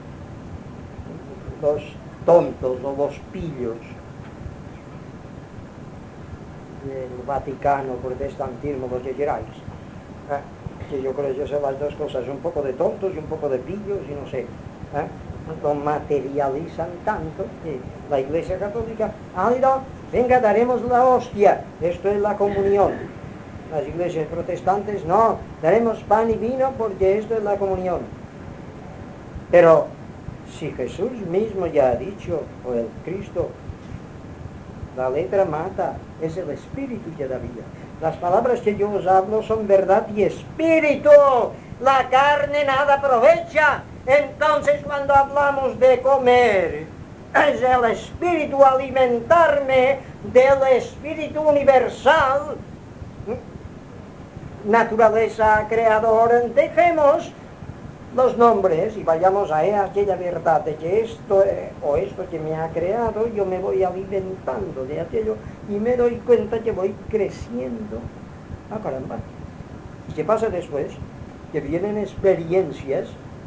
Los tontos o los pillos del Vaticano, protestantismo, lo que queráis, Que yo creo que son las dos cosas, un poco de tontos y un poco de pillos y no sé. Lo materializan tanto que la Iglesia Católica ha dicho, venga, daremos la hostia, esto es la comunión. Las iglesias protestantes, no, daremos pan y vino porque esto es la comunión. Pero si Jesús mismo ya ha dicho, o el Cristo, la letra mata, es el espíritu que da vida. Las palabras que yo os hablo son verdad y espíritu. La carne nada aprovecha. Entonces cuando hablamos de comer, es el espíritu, alimentarme del espíritu universal, naturaleza, creador. Dejemos los nombres y vayamos a aquella verdad de que esto o esto que me ha creado, yo me voy alimentando de aquello y me doy cuenta que voy creciendo. Ah, caramba. ¿Y qué pasa después? Que vienen experiencias.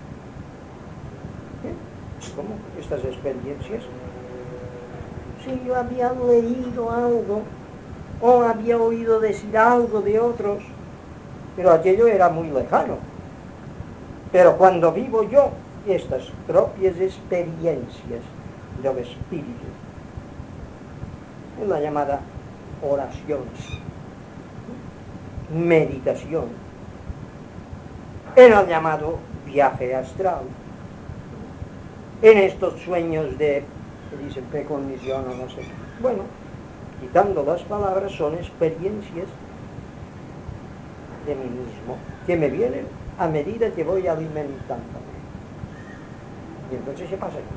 ¿Cómo? Estas experiencias. Si yo había leído algo o había oído decir algo de otros, pero aquello era muy lejano. Pero cuando vivo yo estas propias experiencias del espíritu, en la llamada oración, meditación, en el llamado viaje astral, en estos sueños de, que dicen precognición o no sé, bueno, quitando las palabras, son experiencias de mí mismo que me vienen a medida que voy alimentándome. Y entonces, ¿qué pasa aquí?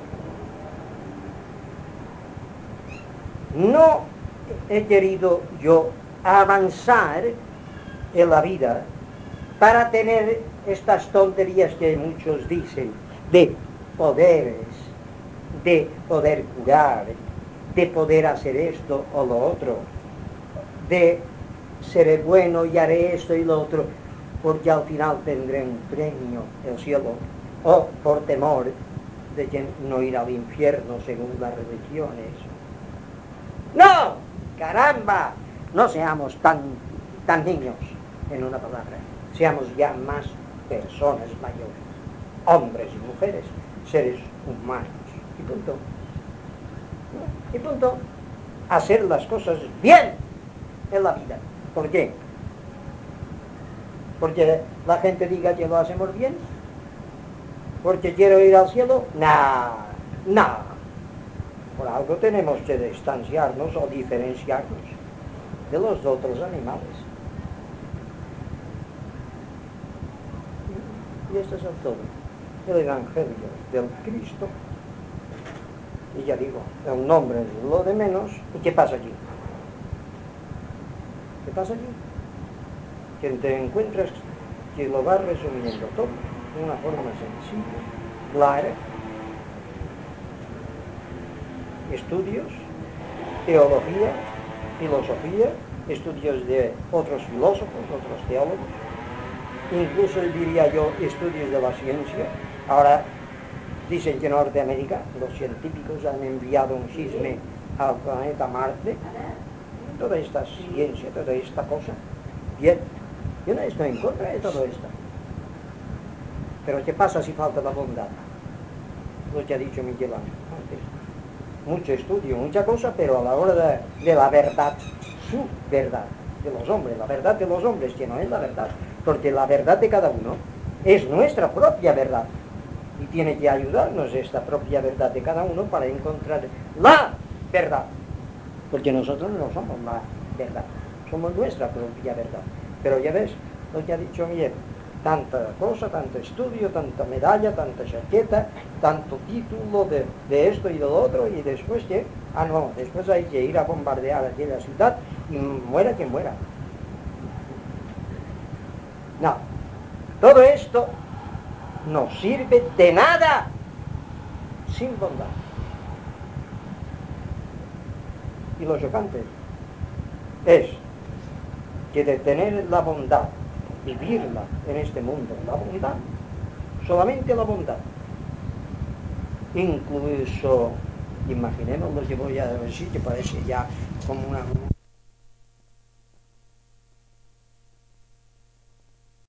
No he querido yo avanzar en la vida para tener estas tonterías que muchos dicen, de poderes, de poder curar, de poder hacer esto o lo otro, de seré bueno y haré esto y lo otro, porque al final tendré un premio, el cielo, o por temor de que no ir al infierno según las religiones. ¡No! ¡Caramba! No seamos tan niños, en una palabra. Seamos ya más personas mayores, hombres y mujeres, seres humanos. Y punto. Y punto. Hacer las cosas bien en la vida. ¿Por qué? Porque la gente diga que lo hacemos bien. Porque quiero ir al cielo. No. Por algo tenemos que distanciarnos o diferenciarnos de los otros animales. Y esto es todo. El Evangelio del Cristo. Y ya digo, el nombre es lo de menos. ¿Y qué pasa aquí? ¿Qué pasa aquí? Que te encuentras que lo vas resumiendo todo de una forma sencilla, clara. Estudios, teología, filosofía, estudios de otros filósofos, otros teólogos, incluso diría yo estudios de la ciencia. Ahora dicen que en Norteamérica los científicos han enviado un cisne al planeta Marte. Toda esta ciencia, toda esta cosa, bien, yo no estoy en contra de todo esto. Pero ¿qué pasa si falta la bondad? Lo que ha dicho Miguel Ángel antes. Mucho estudio, mucha cosa, pero a la hora de la verdad, su verdad de los hombres, la verdad de los hombres, que no es la verdad, porque la verdad de cada uno es nuestra propia verdad, y tiene que ayudarnos esta propia verdad de cada uno para encontrar la verdad, porque nosotros no somos la verdad, somos nuestra propia verdad. Pero ya ves lo que ha dicho Miguel, tanta cosa, tanto estudio, tanta medalla, tanta chaqueta, tanto título de esto y de lo otro, y después que, no, después hay que ir a bombardear aquella ciudad y muera quien muera. No, todo esto no sirve de nada sin bondad. Y lo chocante es que de tener la bondad, vivirla en este mundo, la bondad, solamente la bondad, incluso, imaginemos lo que voy a decir, que parece ya como una